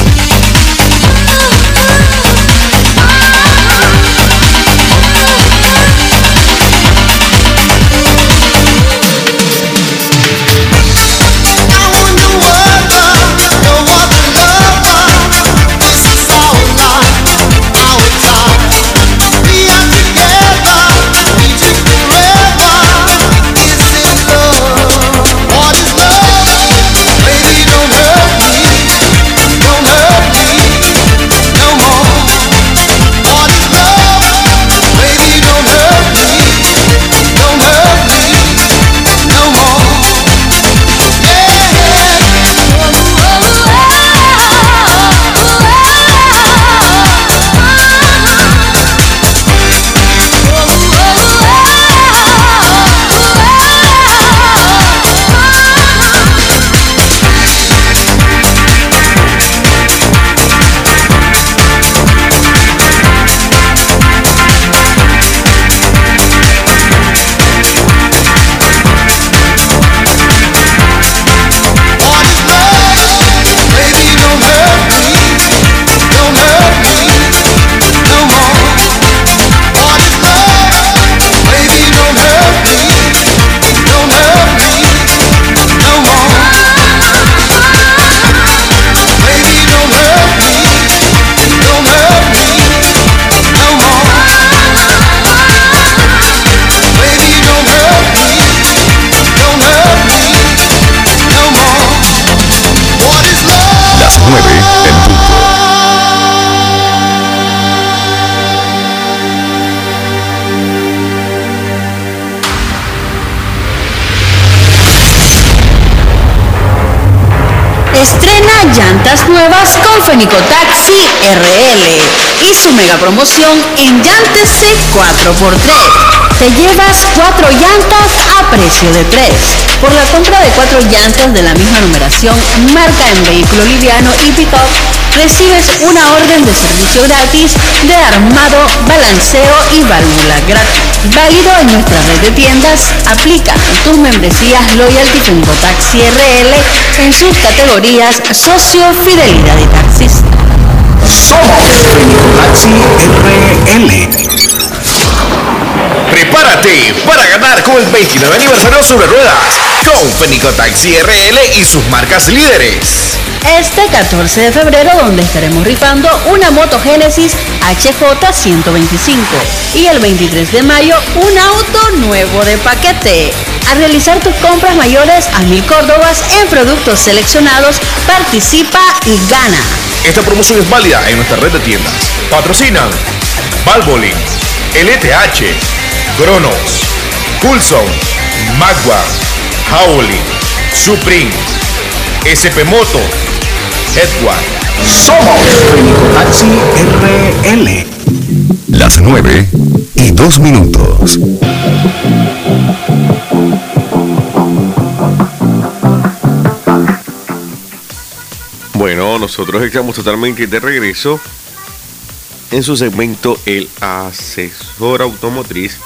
Estrena llantas nuevas con Fenicotaxi RL y su mega promoción en Llantese 4x3. Te llevas 4 llantas a precio de 3. Por la compra de 4 llantas de la misma numeración, marca en vehículo liviano y pick-up, recibes una orden de servicio gratis de armado, balanceo y válvula gratis. Válido en nuestra red de tiendas. Aplica tus membresías Loyalty Fenicotaxi RL en sus categorías Socio, Fidelidad y Taxista. Somos Fenicotaxi RL. Prepárate para ganar con el 29 aniversario sobre ruedas con Fenico Taxi RL y sus marcas líderes. Este 14 de febrero, donde estaremos rifando una Moto Genesis HJ 125 y el 23 de mayo un auto nuevo de paquete. Al realizar tus compras mayores a 1.000 córdobas en productos seleccionados, participa y gana. Esta promoción es válida en nuestra red de tiendas. Patrocinan Valvoline, LTH, Cronos, Coulson, Magua, Howling, Supreme, SP Moto, Edward. Somos Fenico Taxi RL. Las 9:02. Bueno, nosotros estamos totalmente de regreso en su segmento El Asesor Automotriz,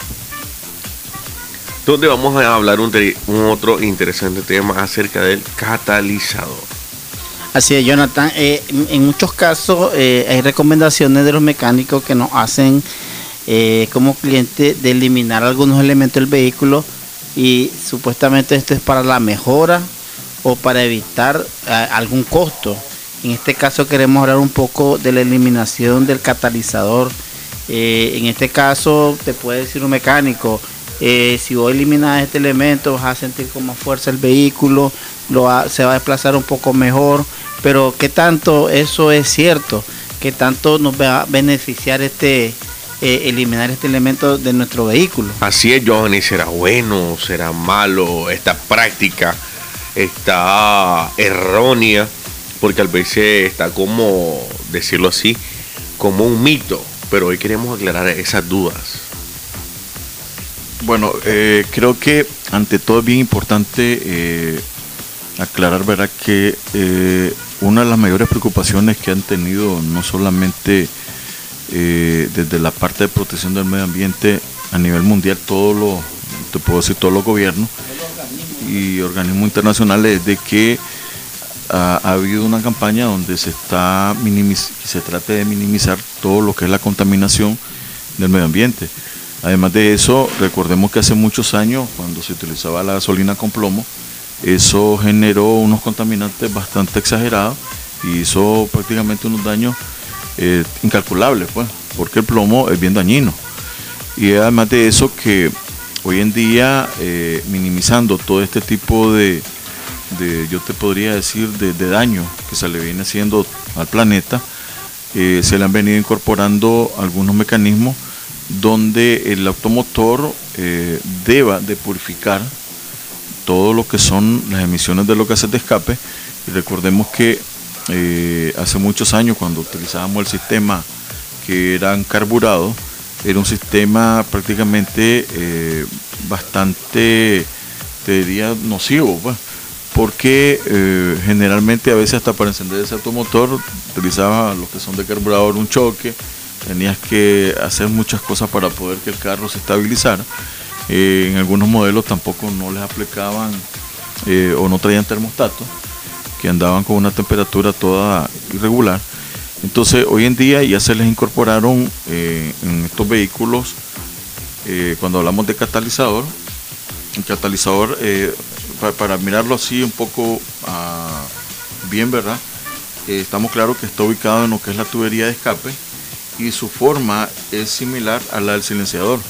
donde vamos a hablar un otro interesante tema acerca del catalizador. Así es, Jonathan. En muchos casos hay recomendaciones de los mecánicos que nos hacen como cliente de eliminar algunos elementos del vehículo, y supuestamente esto es para la mejora o para evitar algún costo. En este caso queremos hablar un poco de la eliminación del catalizador. En este caso te puede decir un mecánico, si vos eliminas este elemento vas a sentir con más fuerza el vehículo, se va a desplazar un poco mejor, pero ¿qué tanto eso es cierto? ¿Qué tanto nos va a beneficiar eliminar este elemento de nuestro vehículo? Así es, Johnny. ¿Será bueno? ¿Será malo? Esta práctica está errónea, porque a veces está, como decirlo así, como un mito, pero hoy queremos aclarar esas dudas. Bueno, creo que ante todo es bien importante aclarar, ¿verdad?, que una de las mayores preocupaciones que han tenido no solamente desde la parte de protección del medio ambiente a nivel mundial, todos los gobiernos y organismos internacionales, es de que ha habido una campaña donde se trata de minimizar todo lo que es la contaminación del medio ambiente. Además de eso, recordemos que hace muchos años, cuando se utilizaba la gasolina con plomo, eso generó unos contaminantes bastante exagerados y hizo prácticamente unos daños incalculables, pues, porque el plomo es bien dañino. Y además de eso, que hoy en día, minimizando todo este tipo de yo te podría decir, de daño que se le viene haciendo al planeta, se le han venido incorporando algunos mecanismos donde el automotor deba de purificar todo lo que son las emisiones de los gases de escape. Y recordemos que hace muchos años, cuando utilizábamos el sistema que eran carburados, era un sistema prácticamente bastante, te diría, nocivo, pues, porque generalmente a veces hasta para encender ese automotor utilizaba los que son de carburador un choque, tenías que hacer muchas cosas para poder que el carro se estabilizara. En algunos modelos tampoco no les aplicaban o no traían termostatos, que andaban con una temperatura toda irregular. Entonces hoy en día ya se les incorporaron en estos vehículos, cuando hablamos de catalizador, el catalizador, para mirarlo así un poco bien, ¿verdad? Estamos claros que está ubicado en lo que es la tubería de escape y su forma es similar a la del silenciador.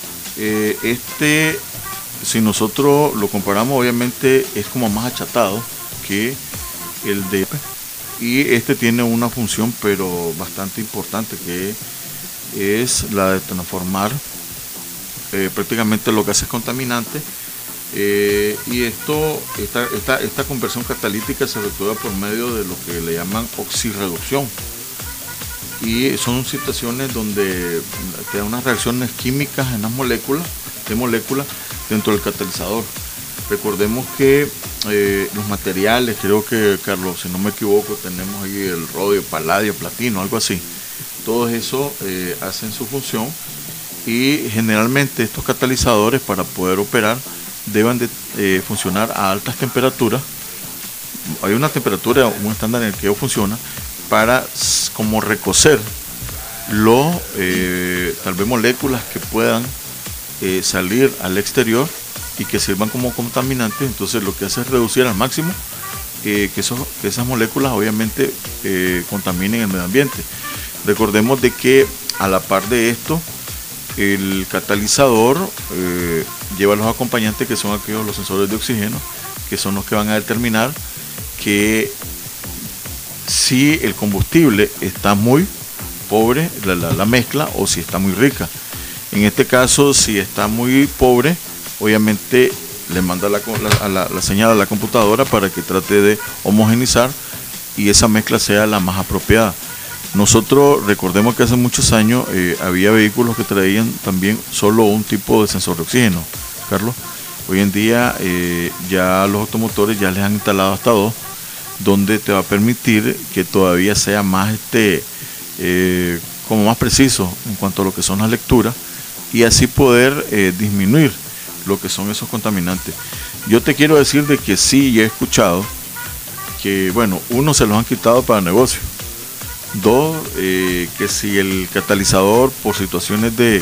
Si nosotros lo comparamos, obviamente es como más achatado que el de, y este tiene una función pero bastante importante, que es la de transformar prácticamente los gases contaminantes, y esta conversión catalítica se efectúa por medio de lo que le llaman oxirreducción, y son situaciones donde te dan unas reacciones químicas en las moléculas dentro del catalizador. Recordemos que los materiales, creo que, Carlos, si no me equivoco, tenemos ahí el rodio, paladio, platino, algo así. Todo eso hacen su función, y generalmente estos catalizadores, para poder operar, deben de funcionar a altas temperaturas. Hay una temperatura, un estándar en el que ellos funcionan para como recocer tal vez moléculas que puedan salir al exterior y que sirvan como contaminantes. Entonces lo que hace es reducir al máximo que esas moléculas obviamente contaminen el medio ambiente. Recordemos de que a la par de esto, el catalizador lleva los acompañantes, que son aquellos los sensores de oxígeno, que son los que van a determinar que si el combustible está muy pobre, la mezcla, o si está muy rica. En este caso, si está muy pobre, obviamente le manda la señal a la computadora para que trate de homogenizar y esa mezcla sea la más apropiada. Nosotros recordemos que hace muchos años había vehículos que traían también solo un tipo de sensor de oxígeno, Carlos. Hoy en día ya los automotores ya les han instalado hasta 2, donde te va a permitir que todavía sea más como más preciso en cuanto a lo que son las lecturas y así poder disminuir lo que son esos contaminantes. Yo te quiero decir de que sí, he escuchado que, bueno, uno, se los han quitado para negocio. 2, que si el catalizador, por situaciones de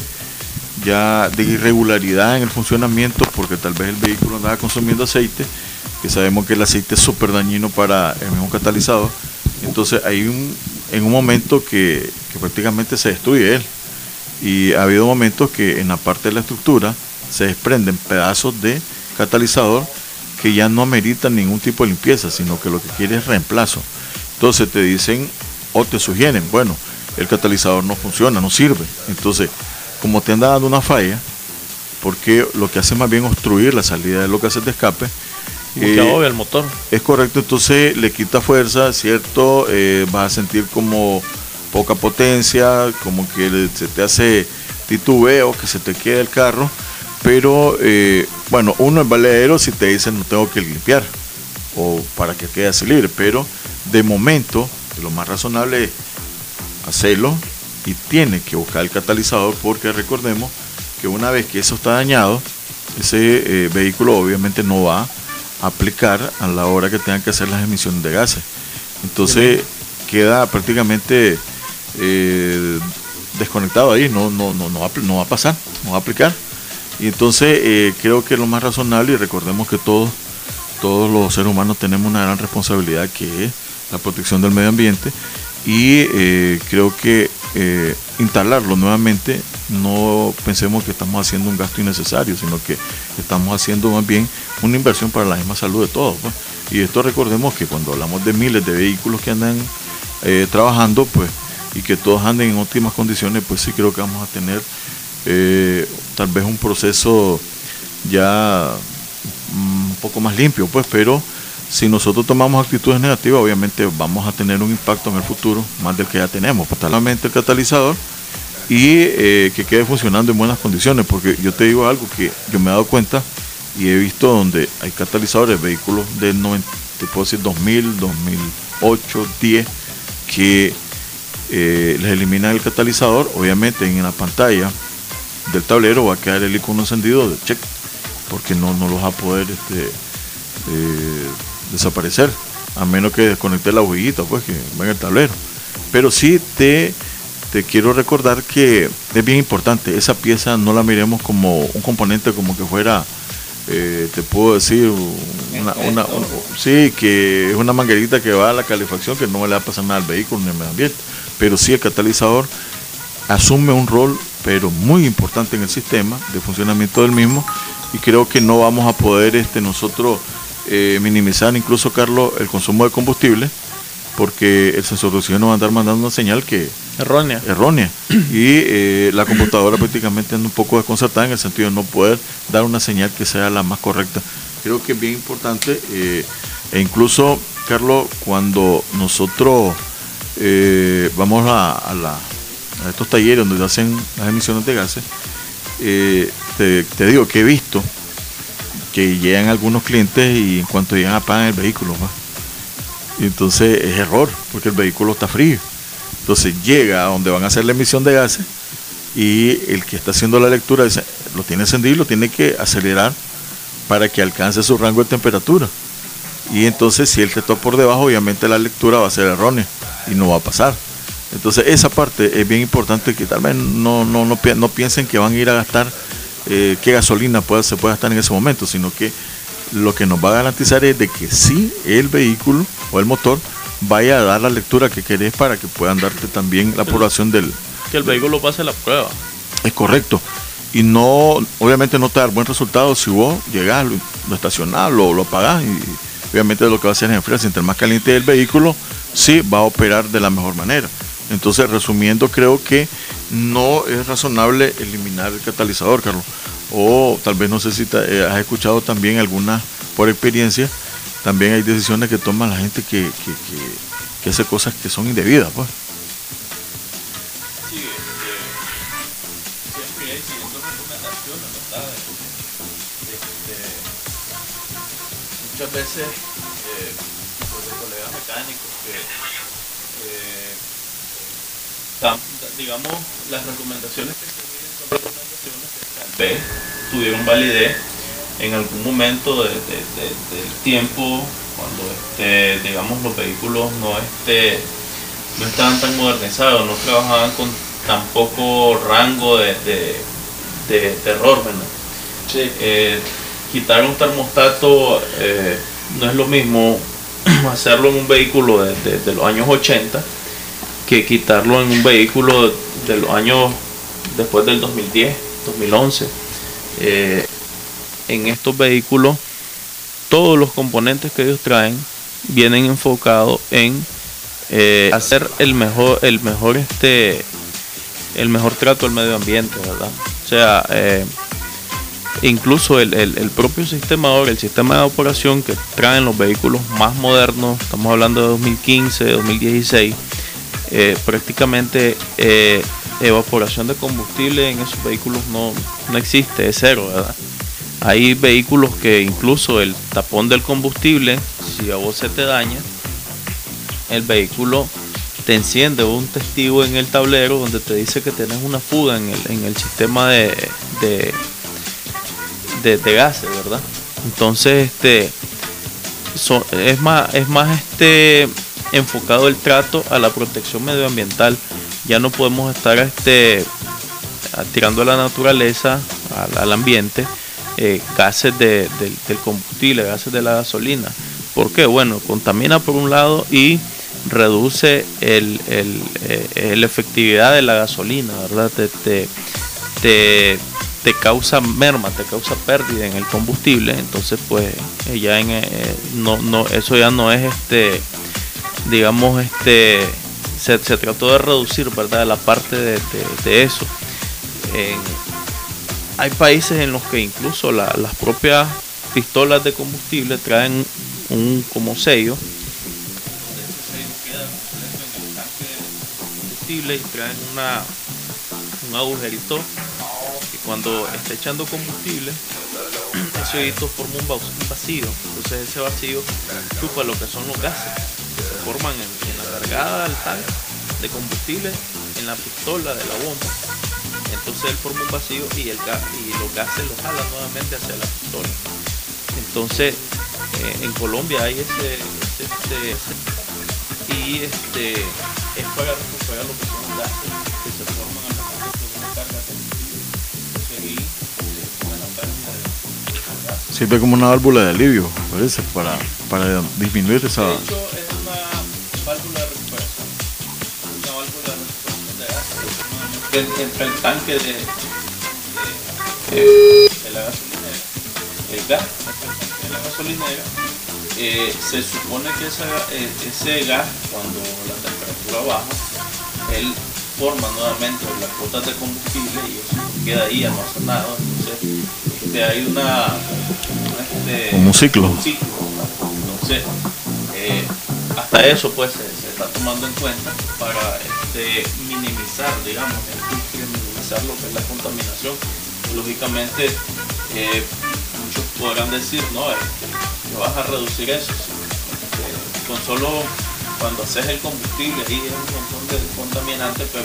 irregularidad en el funcionamiento, porque tal vez el vehículo andaba consumiendo aceite, que sabemos que el aceite es súper dañino para el mismo catalizador, entonces hay en un momento que prácticamente se destruye él. Y ha habido momentos que en la parte de la estructura se desprenden pedazos de catalizador que ya no ameritan ningún tipo de limpieza, sino que lo que quiere es reemplazo. Entonces te dicen o te sugieren, bueno, el catalizador no funciona, no sirve. Entonces, como te anda dando una falla, porque lo que hace más bien obstruir la salida de los gases de escape, que agobia el motor. Es correcto, entonces le quita fuerza, ¿cierto? Vas a sentir como poca potencia, como que se te hace titubeo, que se te queda el carro, pero bueno, uno es valedero si te dicen no tengo que limpiar o para que quede así libre, pero de momento lo más razonable es hacerlo y tiene que buscar el catalizador, porque recordemos que una vez que eso está dañado, ese vehículo obviamente no va a aplicar a la hora que tengan que hacer las emisiones de gases. Entonces queda prácticamente desconectado ahí, no va a pasar, no va a aplicar. Y entonces creo que es lo más razonable, y recordemos que todos los seres humanos tenemos una gran responsabilidad, que es la protección del medio ambiente, y creo que instalarlo nuevamente, no pensemos que estamos haciendo un gasto innecesario, sino que estamos haciendo más bien una inversión para la misma salud de todos, pues. Y esto, recordemos que cuando hablamos de miles de vehículos que andan trabajando, pues, y que todos anden en óptimas condiciones, pues sí creo que vamos a tener tal vez un proceso ya un poco más limpio, pues. Pero si nosotros tomamos actitudes negativas, obviamente vamos a tener un impacto en el futuro más del que ya tenemos, totalmente el catalizador, y que quede funcionando en buenas condiciones, porque yo te digo algo que yo me he dado cuenta y he visto donde hay catalizadores de vehículos del 2000, 2008, 10, que les eliminan el catalizador. Obviamente en la pantalla del tablero va a quedar el icono encendido de check, porque no los va a poder desaparecer, a menos que desconecte la bujita, pues, que va en el tablero. Pero sí te quiero recordar que es bien importante, esa pieza no la miremos como un componente, como que fuera, te puedo decir, sí, que es una manguerita que va a la calefacción, que no le va a pasar nada al vehículo ni al medio ambiente. Pero sí, el catalizador asume un rol, pero muy importante en el sistema de funcionamiento del mismo, y creo que no vamos a poder nosotros minimizar, incluso, Carlos, el consumo de combustible, porque el sensor de oxígeno va a andar mandando una señal que errónea, y la computadora prácticamente anda un poco desconcertada en el sentido de no poder dar una señal que sea la más correcta. Creo que es bien importante, e incluso, Carlos, cuando nosotros vamos a estos talleres donde hacen las emisiones de gases, te digo que he visto que llegan algunos clientes y en cuanto llegan apagan el vehículo, ¿no? Y entonces es error, porque el vehículo está frío. Entonces llega a donde van a hacer la emisión de gases y el que está haciendo la lectura dice, lo tiene encendido y lo tiene que acelerar para que alcance su rango de temperatura. Y entonces si él está por debajo, obviamente la lectura va a ser errónea y no va a pasar. Entonces esa parte es bien importante, que tal vez no piensen que van a ir a gastar qué gasolina se puede gastar en ese momento, sino que lo que nos va a garantizar es de que sí el vehículo o el motor vaya a dar la lectura que querés para que puedan darte también la aprobación del... Que el vehículo pase la prueba. Es correcto. Y no, obviamente no te da buen resultado si vos llegás, lo estacionás, lo apagás, y obviamente lo que va a hacer es enfriar. Si entre más caliente el vehículo, sí va a operar de la mejor manera. Entonces, resumiendo, creo que no es razonable eliminar el catalizador, Carlos. O tal vez, no sé si has escuchado también algunas, por experiencia, también hay decisiones que toma la gente que hace cosas que son indebidas, pues. Sí, siempre hay siguiendo recomendaciones, ¿verdad? Muchas veces, pues, de colegas mecánicos que digamos, las recomendaciones que se siguen son recomendaciones que tal vez tuvieron validez en algún momento del tiempo, cuando digamos, los vehículos no estaban tan modernizados, no trabajaban con tan poco rango de error, ¿verdad? Sí. Quitar un termostato no es lo mismo hacerlo en un vehículo de los años 80 que quitarlo en un vehículo de los años después del 2010, 2011. En estos vehículos todos los componentes que ellos traen vienen enfocados en hacer el mejor trato al medio ambiente, ¿verdad? O sea, incluso el propio sistema ahora, el sistema de operación que traen los vehículos más modernos, estamos hablando de 2015, 2016, prácticamente evaporación de combustible en esos vehículos no existe, es cero, ¿verdad? Hay vehículos que incluso el tapón del combustible, si a vos se te daña, el vehículo te enciende un testigo en el tablero donde te dice que tenés una fuga en el sistema de gases, ¿verdad? Entonces es más enfocado el trato a la protección medioambiental. Ya no podemos estar tirando a la naturaleza, al ambiente, gases del combustible, gases de la gasolina. ¿Por qué? Bueno, contamina por un lado y reduce la efectividad de la gasolina, ¿verdad? Te causa merma, te causa pérdida en el combustible. Entonces, pues, ya eso ya no es digamos, se trató de reducir, ¿verdad?, la parte de eso. Hay países en los que incluso las propias pistolas de combustible traen un como sello, donde ese sello queda en el tanque de combustible, y traen un agujerito que cuando está echando combustible, ese sellito forma un vacío. Entonces ese vacío chupa lo que son los gases que se forman en la cargada del tanque de combustible, en la pistola de la bomba. Entonces él forma un vacío y los gases los jalan nuevamente hacia la pistola. Entonces en Colombia hay ese y es para recuperar lo que son los gases que se forman al momento de una carga de combustible. Entonces ahí se pone la pérdida de gases. Sirve como una válvula de alivio, parece, para disminuir esa... De hecho, es una válvula de recuperación. Una válvula de recuperación de gases entre el tanque de la gasolinera, el gas entre el tanque de la gasolinera. Se supone que ese gas, cuando la temperatura baja, él forma nuevamente las gotas de combustible y eso queda ahí almacenado. Entonces hay como un ciclo. Entonces hasta eso pues se está tomando en cuenta para minimizar, digamos, minimizar lo que es la contaminación. Lógicamente muchos podrán decir, no, que vas a reducir eso, con solo cuando haces el combustible ahí es un montón de contaminantes, pero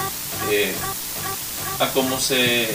a cómo se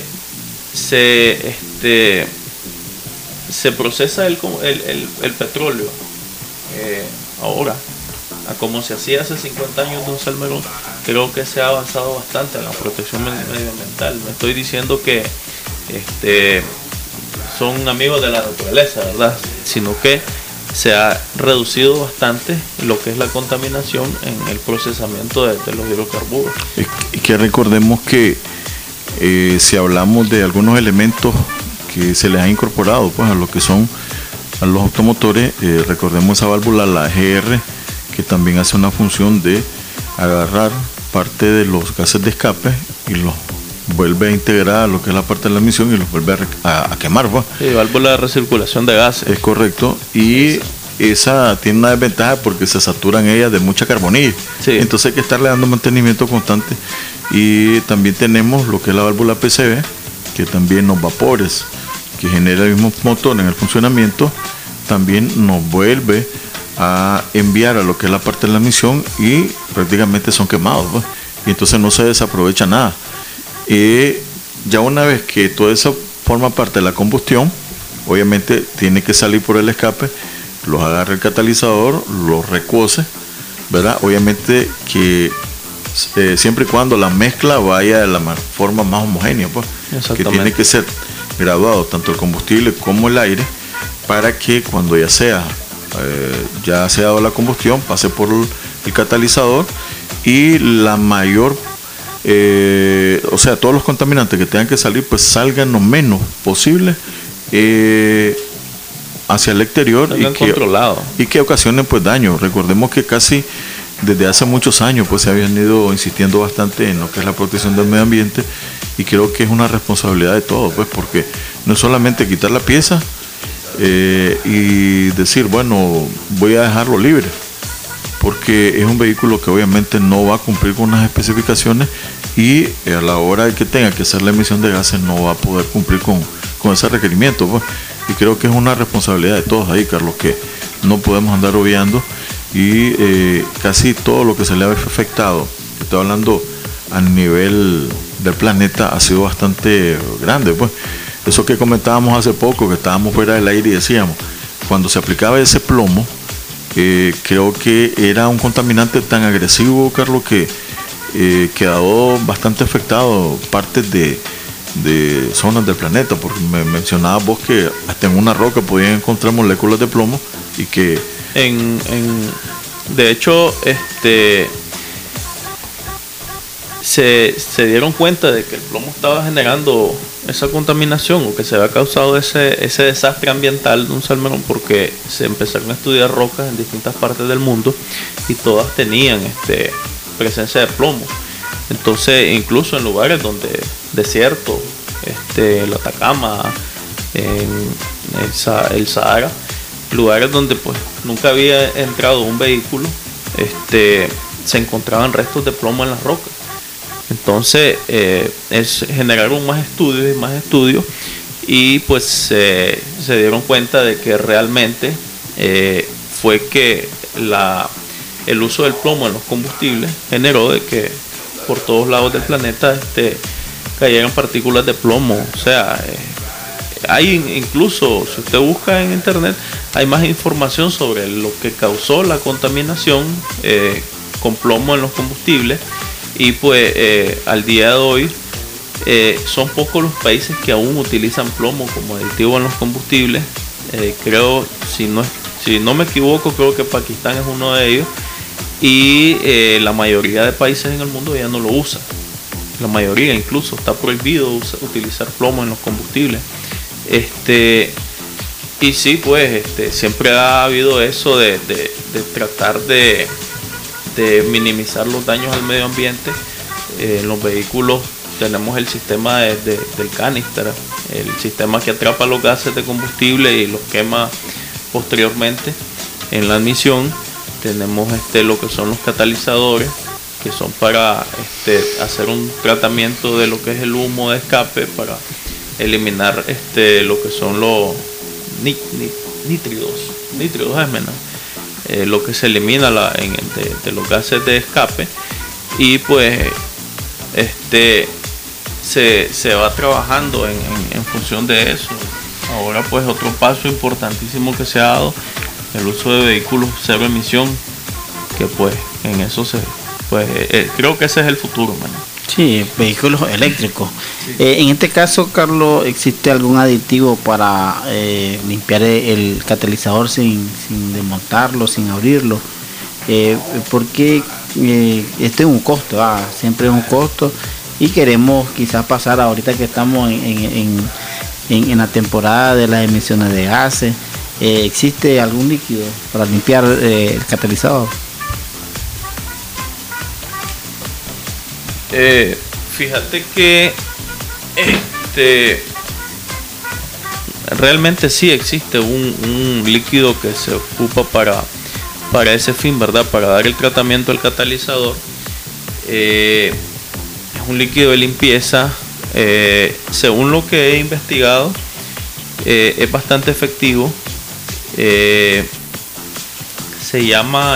procesa el petróleo ahora, a como se hacía hace 50 años, don Salmerón, creo que se ha avanzado bastante en la protección medioambiental. No estoy diciendo que son amigos de la naturaleza, ¿verdad? Sino que se ha reducido bastante lo que es la contaminación en el procesamiento de los hidrocarburos. Y que recordemos que si hablamos de algunos elementos que se les ha incorporado pues a lo que son a los automotores, recordemos esa válvula, la GR, que también hace una función de agarrar parte de los gases de escape y los vuelve a integrar a lo que es la parte de la emisión y los vuelve a quemar, pues. Sí, válvula de recirculación de gases. Es correcto, y esa tiene una desventaja porque se saturan ellas de mucha carbonilla. Sí. Entonces hay que estarle dando mantenimiento constante. Y también tenemos lo que es la válvula PCV, que también los vapores que genera el mismo motor en el funcionamiento también nos vuelve a enviar a lo que es la parte de la emisión y prácticamente son quemados, pues. Y entonces no se desaprovecha nada. Ya una vez que todo eso forma parte de la combustión, obviamente tiene que salir por el escape, los agarra el catalizador, los recuece, ¿verdad? Obviamente que siempre y cuando la mezcla vaya de la forma más homogénea, pues, que tiene que ser graduado tanto el combustible como el aire para que cuando ya se ha dado la combustión pase por el catalizador y la mayor o sea, todos los contaminantes que tengan que salir pues salgan lo menos posible hacia el exterior y que ocasionen pues daño. Recordemos que casi desde hace muchos años pues se habían ido insistiendo bastante en lo que es la protección del medio ambiente y creo que es una responsabilidad de todos, pues, porque no es solamente quitar la pieza y decir, bueno, voy a dejarlo libre, porque es un vehículo que obviamente no va a cumplir con unas especificaciones y a la hora de que tenga que hacer la emisión de gases no va a poder cumplir con ese requerimiento, pues. Y creo que es una responsabilidad de todos ahí, Carlos, que no podemos andar obviando y casi todo lo que se le ha afectado, estoy hablando a nivel del planeta, ha sido bastante grande, pues. Eso que comentábamos hace poco, que estábamos fuera del aire y decíamos, cuando se aplicaba ese plomo, creo que era un contaminante tan agresivo, Carlos, que quedó bastante afectado partes de zonas del planeta, porque me mencionabas vos que hasta en una roca podían encontrar moléculas de plomo y que de hecho se dieron cuenta de que el plomo estaba generando esa contaminación o que se había causado ese desastre ambiental de un salmerón, porque se empezaron a estudiar rocas en distintas partes del mundo y todas tenían presencia de plomo. Entonces, incluso en lugares donde desierto, el Atacama, en el Sahara, lugares donde pues nunca había entrado un vehículo, se encontraban restos de plomo en las rocas. Entonces generaron más estudios y pues se dieron cuenta de que realmente fue que el uso del plomo en los combustibles generó de que por todos lados del planeta cayeran partículas de plomo. O sea, hay incluso, si usted busca en internet, hay más información sobre lo que causó la contaminación con plomo en los combustibles. Y pues al día de hoy son pocos los países que aún utilizan plomo como aditivo en los combustibles. Creo, si no me equivoco, creo que Pakistán es uno de ellos. Y la mayoría de países en el mundo ya no lo usan. La mayoría incluso está prohibido utilizar plomo en los combustibles. Y sí, pues siempre ha habido eso de tratar de minimizar los daños al medio ambiente. En los vehículos tenemos el sistema del canister, el sistema que atrapa los gases de combustible y los quema posteriormente en la admisión. Tenemos lo que son los catalizadores, que son para hacer un tratamiento de lo que es el humo de escape, para eliminar lo que son los nítridos lo que se elimina de los gases de escape. Y pues se va trabajando en función de eso. Ahora pues otro paso importantísimo que se ha dado, el uso de vehículos cero emisión, que pues en eso creo que ese es el futuro, man. Sí, vehículos eléctricos. En este caso, Carlos, ¿existe algún aditivo para limpiar el catalizador sin desmontarlo, sin abrirlo? Porque este es un costo, siempre es un costo, y queremos quizás pasar ahorita que estamos en la temporada de las emisiones de gases. ¿Existe algún líquido para limpiar el catalizador? Fíjate que realmente sí existe un líquido que se ocupa para ese fin, ¿verdad? Para dar el tratamiento al catalizador. Es un líquido de limpieza, según lo que he investigado, es bastante efectivo. Se llama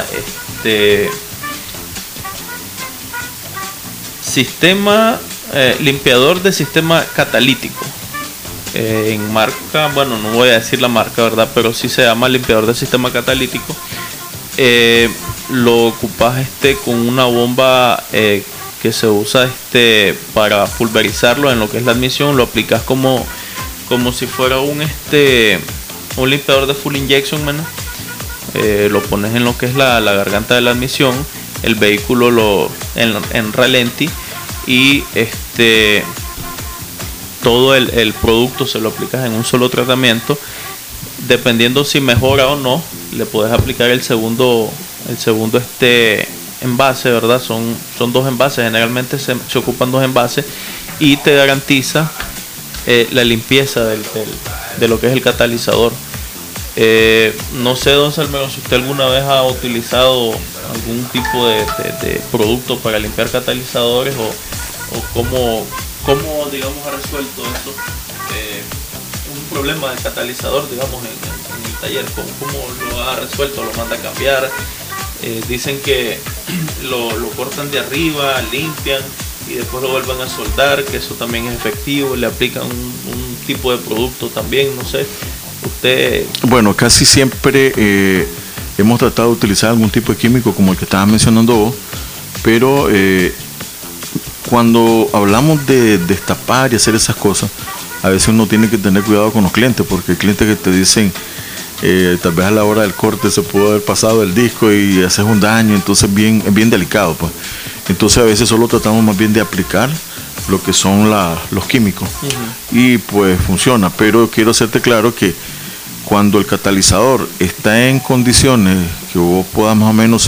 sistema limpiador de sistema catalítico. En marca, bueno, no voy a decir la marca, ¿verdad? Pero sí se llama limpiador de sistema catalítico. Lo ocupas con una bomba que se usa para pulverizarlo en lo que es la admisión. Lo aplicas como si fuera un limpiador de full injection, ¿no? Lo pones en lo que es la garganta de la admisión, el vehículo en ralenti, y todo el producto se lo aplicas en un solo tratamiento. Dependiendo si mejora o no, le puedes aplicar el segundo envase, ¿verdad? Son 2 envases, generalmente se ocupan 2 envases, y te garantiza la limpieza de lo que es el catalizador. No sé, don Salmero, si usted alguna vez ha utilizado algún tipo de producto para limpiar catalizadores, o cómo digamos ha resuelto eso, un problema de catalizador, digamos, en el taller. ¿Cómo lo ha resuelto? ¿Lo manda a cambiar? Dicen que lo cortan de arriba, limpian y después lo vuelven a soldar, que eso también es efectivo. Le aplican un tipo de producto también, no sé. Usted... Bueno, casi siempre hemos tratado de utilizar algún tipo de químico como el que estabas mencionando vos, pero cuando hablamos de destapar y hacer esas cosas, a veces uno tiene que tener cuidado con los clientes, porque hay clientes que te dicen tal vez a la hora del corte se pudo haber pasado el disco y haces un daño, entonces es bien delicado, pues. Entonces a veces solo tratamos más bien de aplicar lo que son los químicos, y pues funciona. Pero quiero hacerte claro que cuando el catalizador está en condiciones que vos puedas más o menos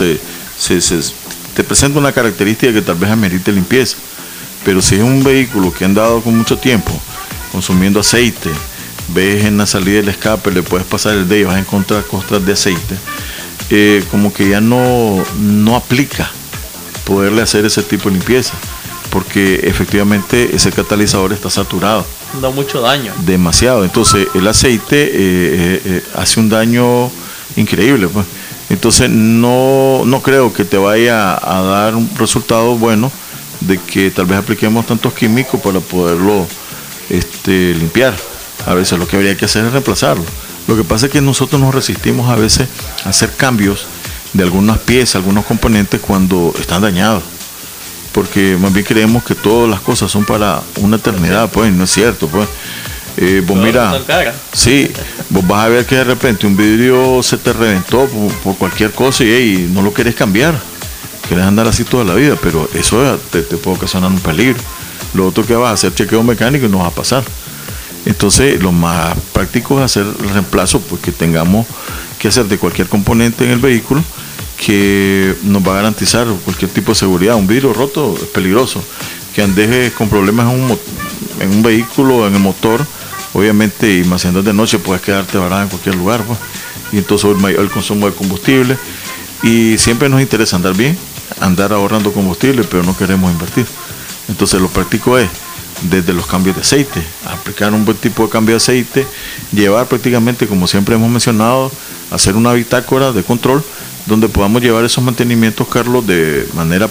te presenta una característica que tal vez amerite limpieza, pero si es un vehículo que ha andado con mucho tiempo consumiendo aceite, ves en la salida del escape, le puedes pasar el dedo, vas a encontrar costras de aceite, como que ya no aplica poderle hacer ese tipo de limpieza, porque efectivamente ese catalizador está saturado. Da mucho daño. Demasiado. Entonces el aceite hace un daño increíble, pues. Entonces no creo que te vaya a dar un resultado bueno de que tal vez apliquemos tantos químicos para poderlo limpiar. A veces lo que habría que hacer es reemplazarlo. Lo que pasa es que nosotros nos resistimos a veces a hacer cambios de algunas piezas, algunos componentes cuando están dañados, porque más bien creemos que todas las cosas son para una eternidad, pues no es cierto, pues. Vos mira, sí, vos vas a ver que de repente un vidrio se te reventó por cualquier cosa y no lo querés cambiar, querés andar así toda la vida, pero eso te puede ocasionar un peligro. Lo otro que vas a hacer chequeo mecánico y no va a pasar. Entonces lo más práctico es hacer el reemplazo, porque tengamos que hacer de cualquier componente en el vehículo que nos va a garantizar cualquier tipo de seguridad. Un vidrio roto es peligroso. Que andes con problemas en un vehículo, en el motor, obviamente, y más si andas de noche, puedes quedarte varado en cualquier lugar, pues. Y entonces el consumo de combustible. Y siempre nos interesa andar bien, andar ahorrando combustible, pero no queremos invertir. Entonces lo práctico es, desde los cambios de aceite, aplicar un buen tipo de cambio de aceite, llevar prácticamente, como siempre hemos mencionado, hacer una bitácora de control donde podamos llevar esos mantenimientos, Carlos, de manera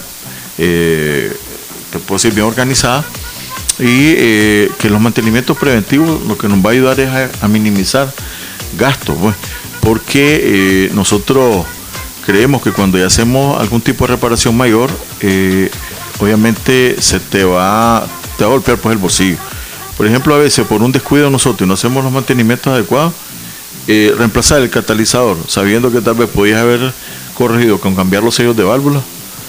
que puede ser bien organizada, y que los mantenimientos preventivos lo que nos va a ayudar es a minimizar gastos, pues, porque nosotros creemos que cuando ya hacemos algún tipo de reparación mayor, obviamente se te va a golpear pues el bolsillo. Por ejemplo, a veces por un descuido de nosotros y no hacemos los mantenimientos adecuados, reemplazar el catalizador, sabiendo que tal vez podías haber corregido con cambiar los sellos de válvula.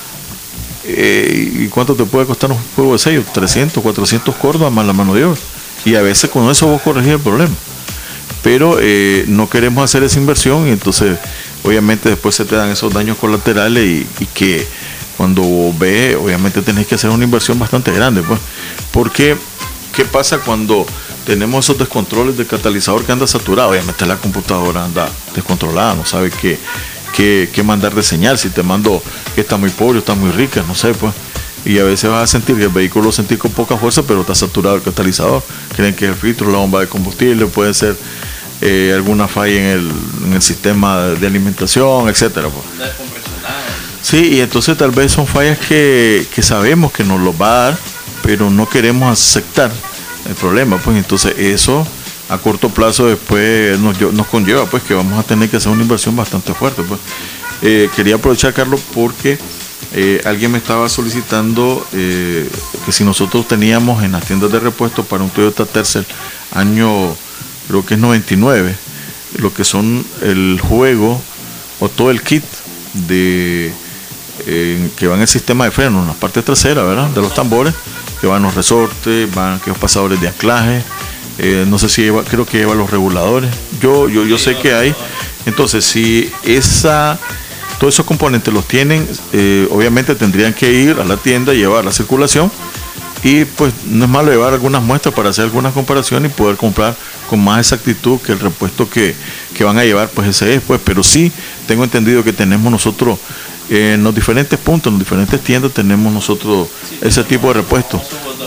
¿Y cuánto te puede costar un juego de sellos? 300, 400 córdobas más la mano de obra. Y a veces con eso vos corregís el problema. Pero no queremos hacer esa inversión y entonces obviamente después se te dan esos daños colaterales y que cuando ves, obviamente tenés que hacer una inversión bastante grande, pues. Porque, ¿qué pasa cuando tenemos esos descontroles del catalizador que anda saturado? Obviamente la computadora anda descontrolada, no sabe qué mandar de señal, si te mando que está muy pobre, está muy rica, no sé, pues. Y a veces vas a sentir que el vehículo lo sentís con poca fuerza, pero está saturado el catalizador. Creen que es el filtro, la bomba de combustible, puede ser alguna falla en el sistema de alimentación, etcétera, pues. Sí, y entonces tal vez son fallas que sabemos que nos los va a dar, pero no queremos aceptar el problema, pues. Entonces eso a corto plazo después nos conlleva pues que vamos a tener que hacer una inversión bastante fuerte, pues. Quería aprovechar, Carlos, porque alguien me estaba solicitando que si nosotros teníamos en las tiendas de repuesto para un Toyota Tercel año, creo que es 99, lo que son el juego o todo el kit de que va en el sistema de freno, en la parte trasera, ¿verdad?, de los tambores, que van los resortes, van aquellos pasadores de anclaje, no sé si lleva, creo que lleva los reguladores, yo sé que hay. Entonces, si todos esos componentes los tienen, obviamente tendrían que ir a la tienda y llevar la circulación, y pues no es malo llevar algunas muestras para hacer algunas comparaciones y poder comprar con más exactitud que el repuesto que van a llevar, pues ese es, pues. Pero sí tengo entendido que tenemos nosotros en los diferentes puntos, en las diferentes tiendas tenemos nosotros ese tipo de repuestos.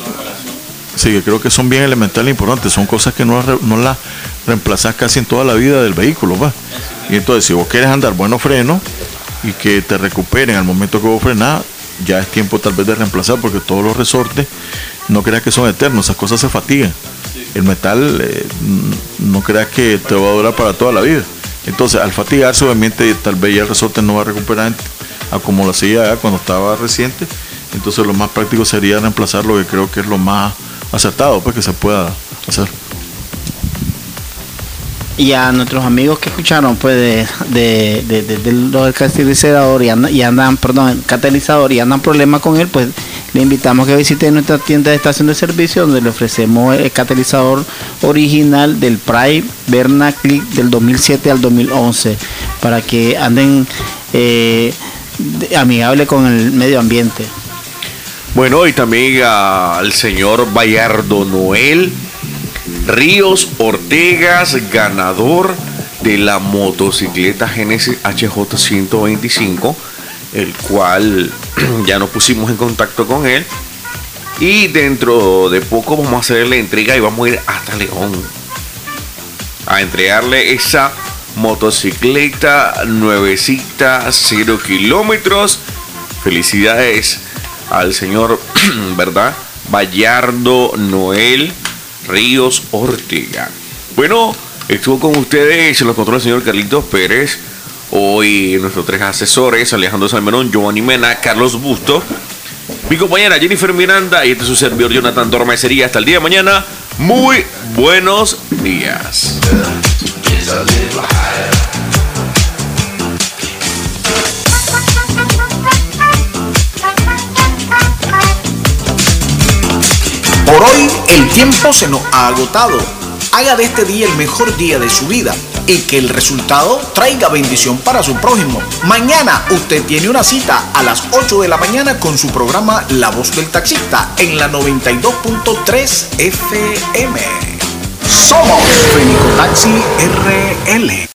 Sí, que creo que son bien elementales e importantes, son cosas que no las reemplazás casi en toda la vida del vehículo, ¿va? Y entonces, si vos quieres andar buenos frenos y que te recuperen al momento que vos frenás, ya es tiempo tal vez de reemplazar, porque todos los resortes, no creas que son eternos, esas cosas se fatigan. El metal, no creas que te va a durar para toda la vida. Entonces, al fatigarse, obviamente, tal vez ya el resorte no va a recuperar a como lo hacía cuando estaba reciente. Entonces, lo más práctico sería reemplazar, lo que creo que es lo más acertado, pues, que se pueda hacer. Y a nuestros amigos que escucharon pues de los catalizador catalizador y andan problemas con él, pues le invitamos a que visiten nuestra tienda de estación de servicio, donde le ofrecemos el catalizador original del Pride Berna Click del 2007 al 2011 para que anden amigable con el medio ambiente. Bueno, y también al señor Bayardo Noel Ríos Ortegas, ganador de la motocicleta Genesis HJ 125, el cual ya nos pusimos en contacto con él, y dentro de poco vamos a hacer la entrega y vamos a ir hasta León a entregarle esa motocicleta nuevecita, 0 kilómetros. Felicidades al señor, ¿verdad?, Bayardo Noel Ríos Ortega. Bueno, estuvo con ustedes, se los controla el señor Carlitos Pérez. Hoy nuestros 3 asesores: Alejandro Salmerón, Giovanni Mena, Carlos Busto, mi compañera Jennifer Miranda, y este es su servidor Jonathan Dormecería. Hasta el día de mañana, muy buenos días. Por hoy el tiempo se nos ha agotado. Haga de este día el mejor día de su vida y que el resultado traiga bendición para su prójimo. Mañana usted tiene una cita a las 8 de la mañana con su programa La Voz del Taxista en la 92.3 FM. Somos Fenicotaxi RL.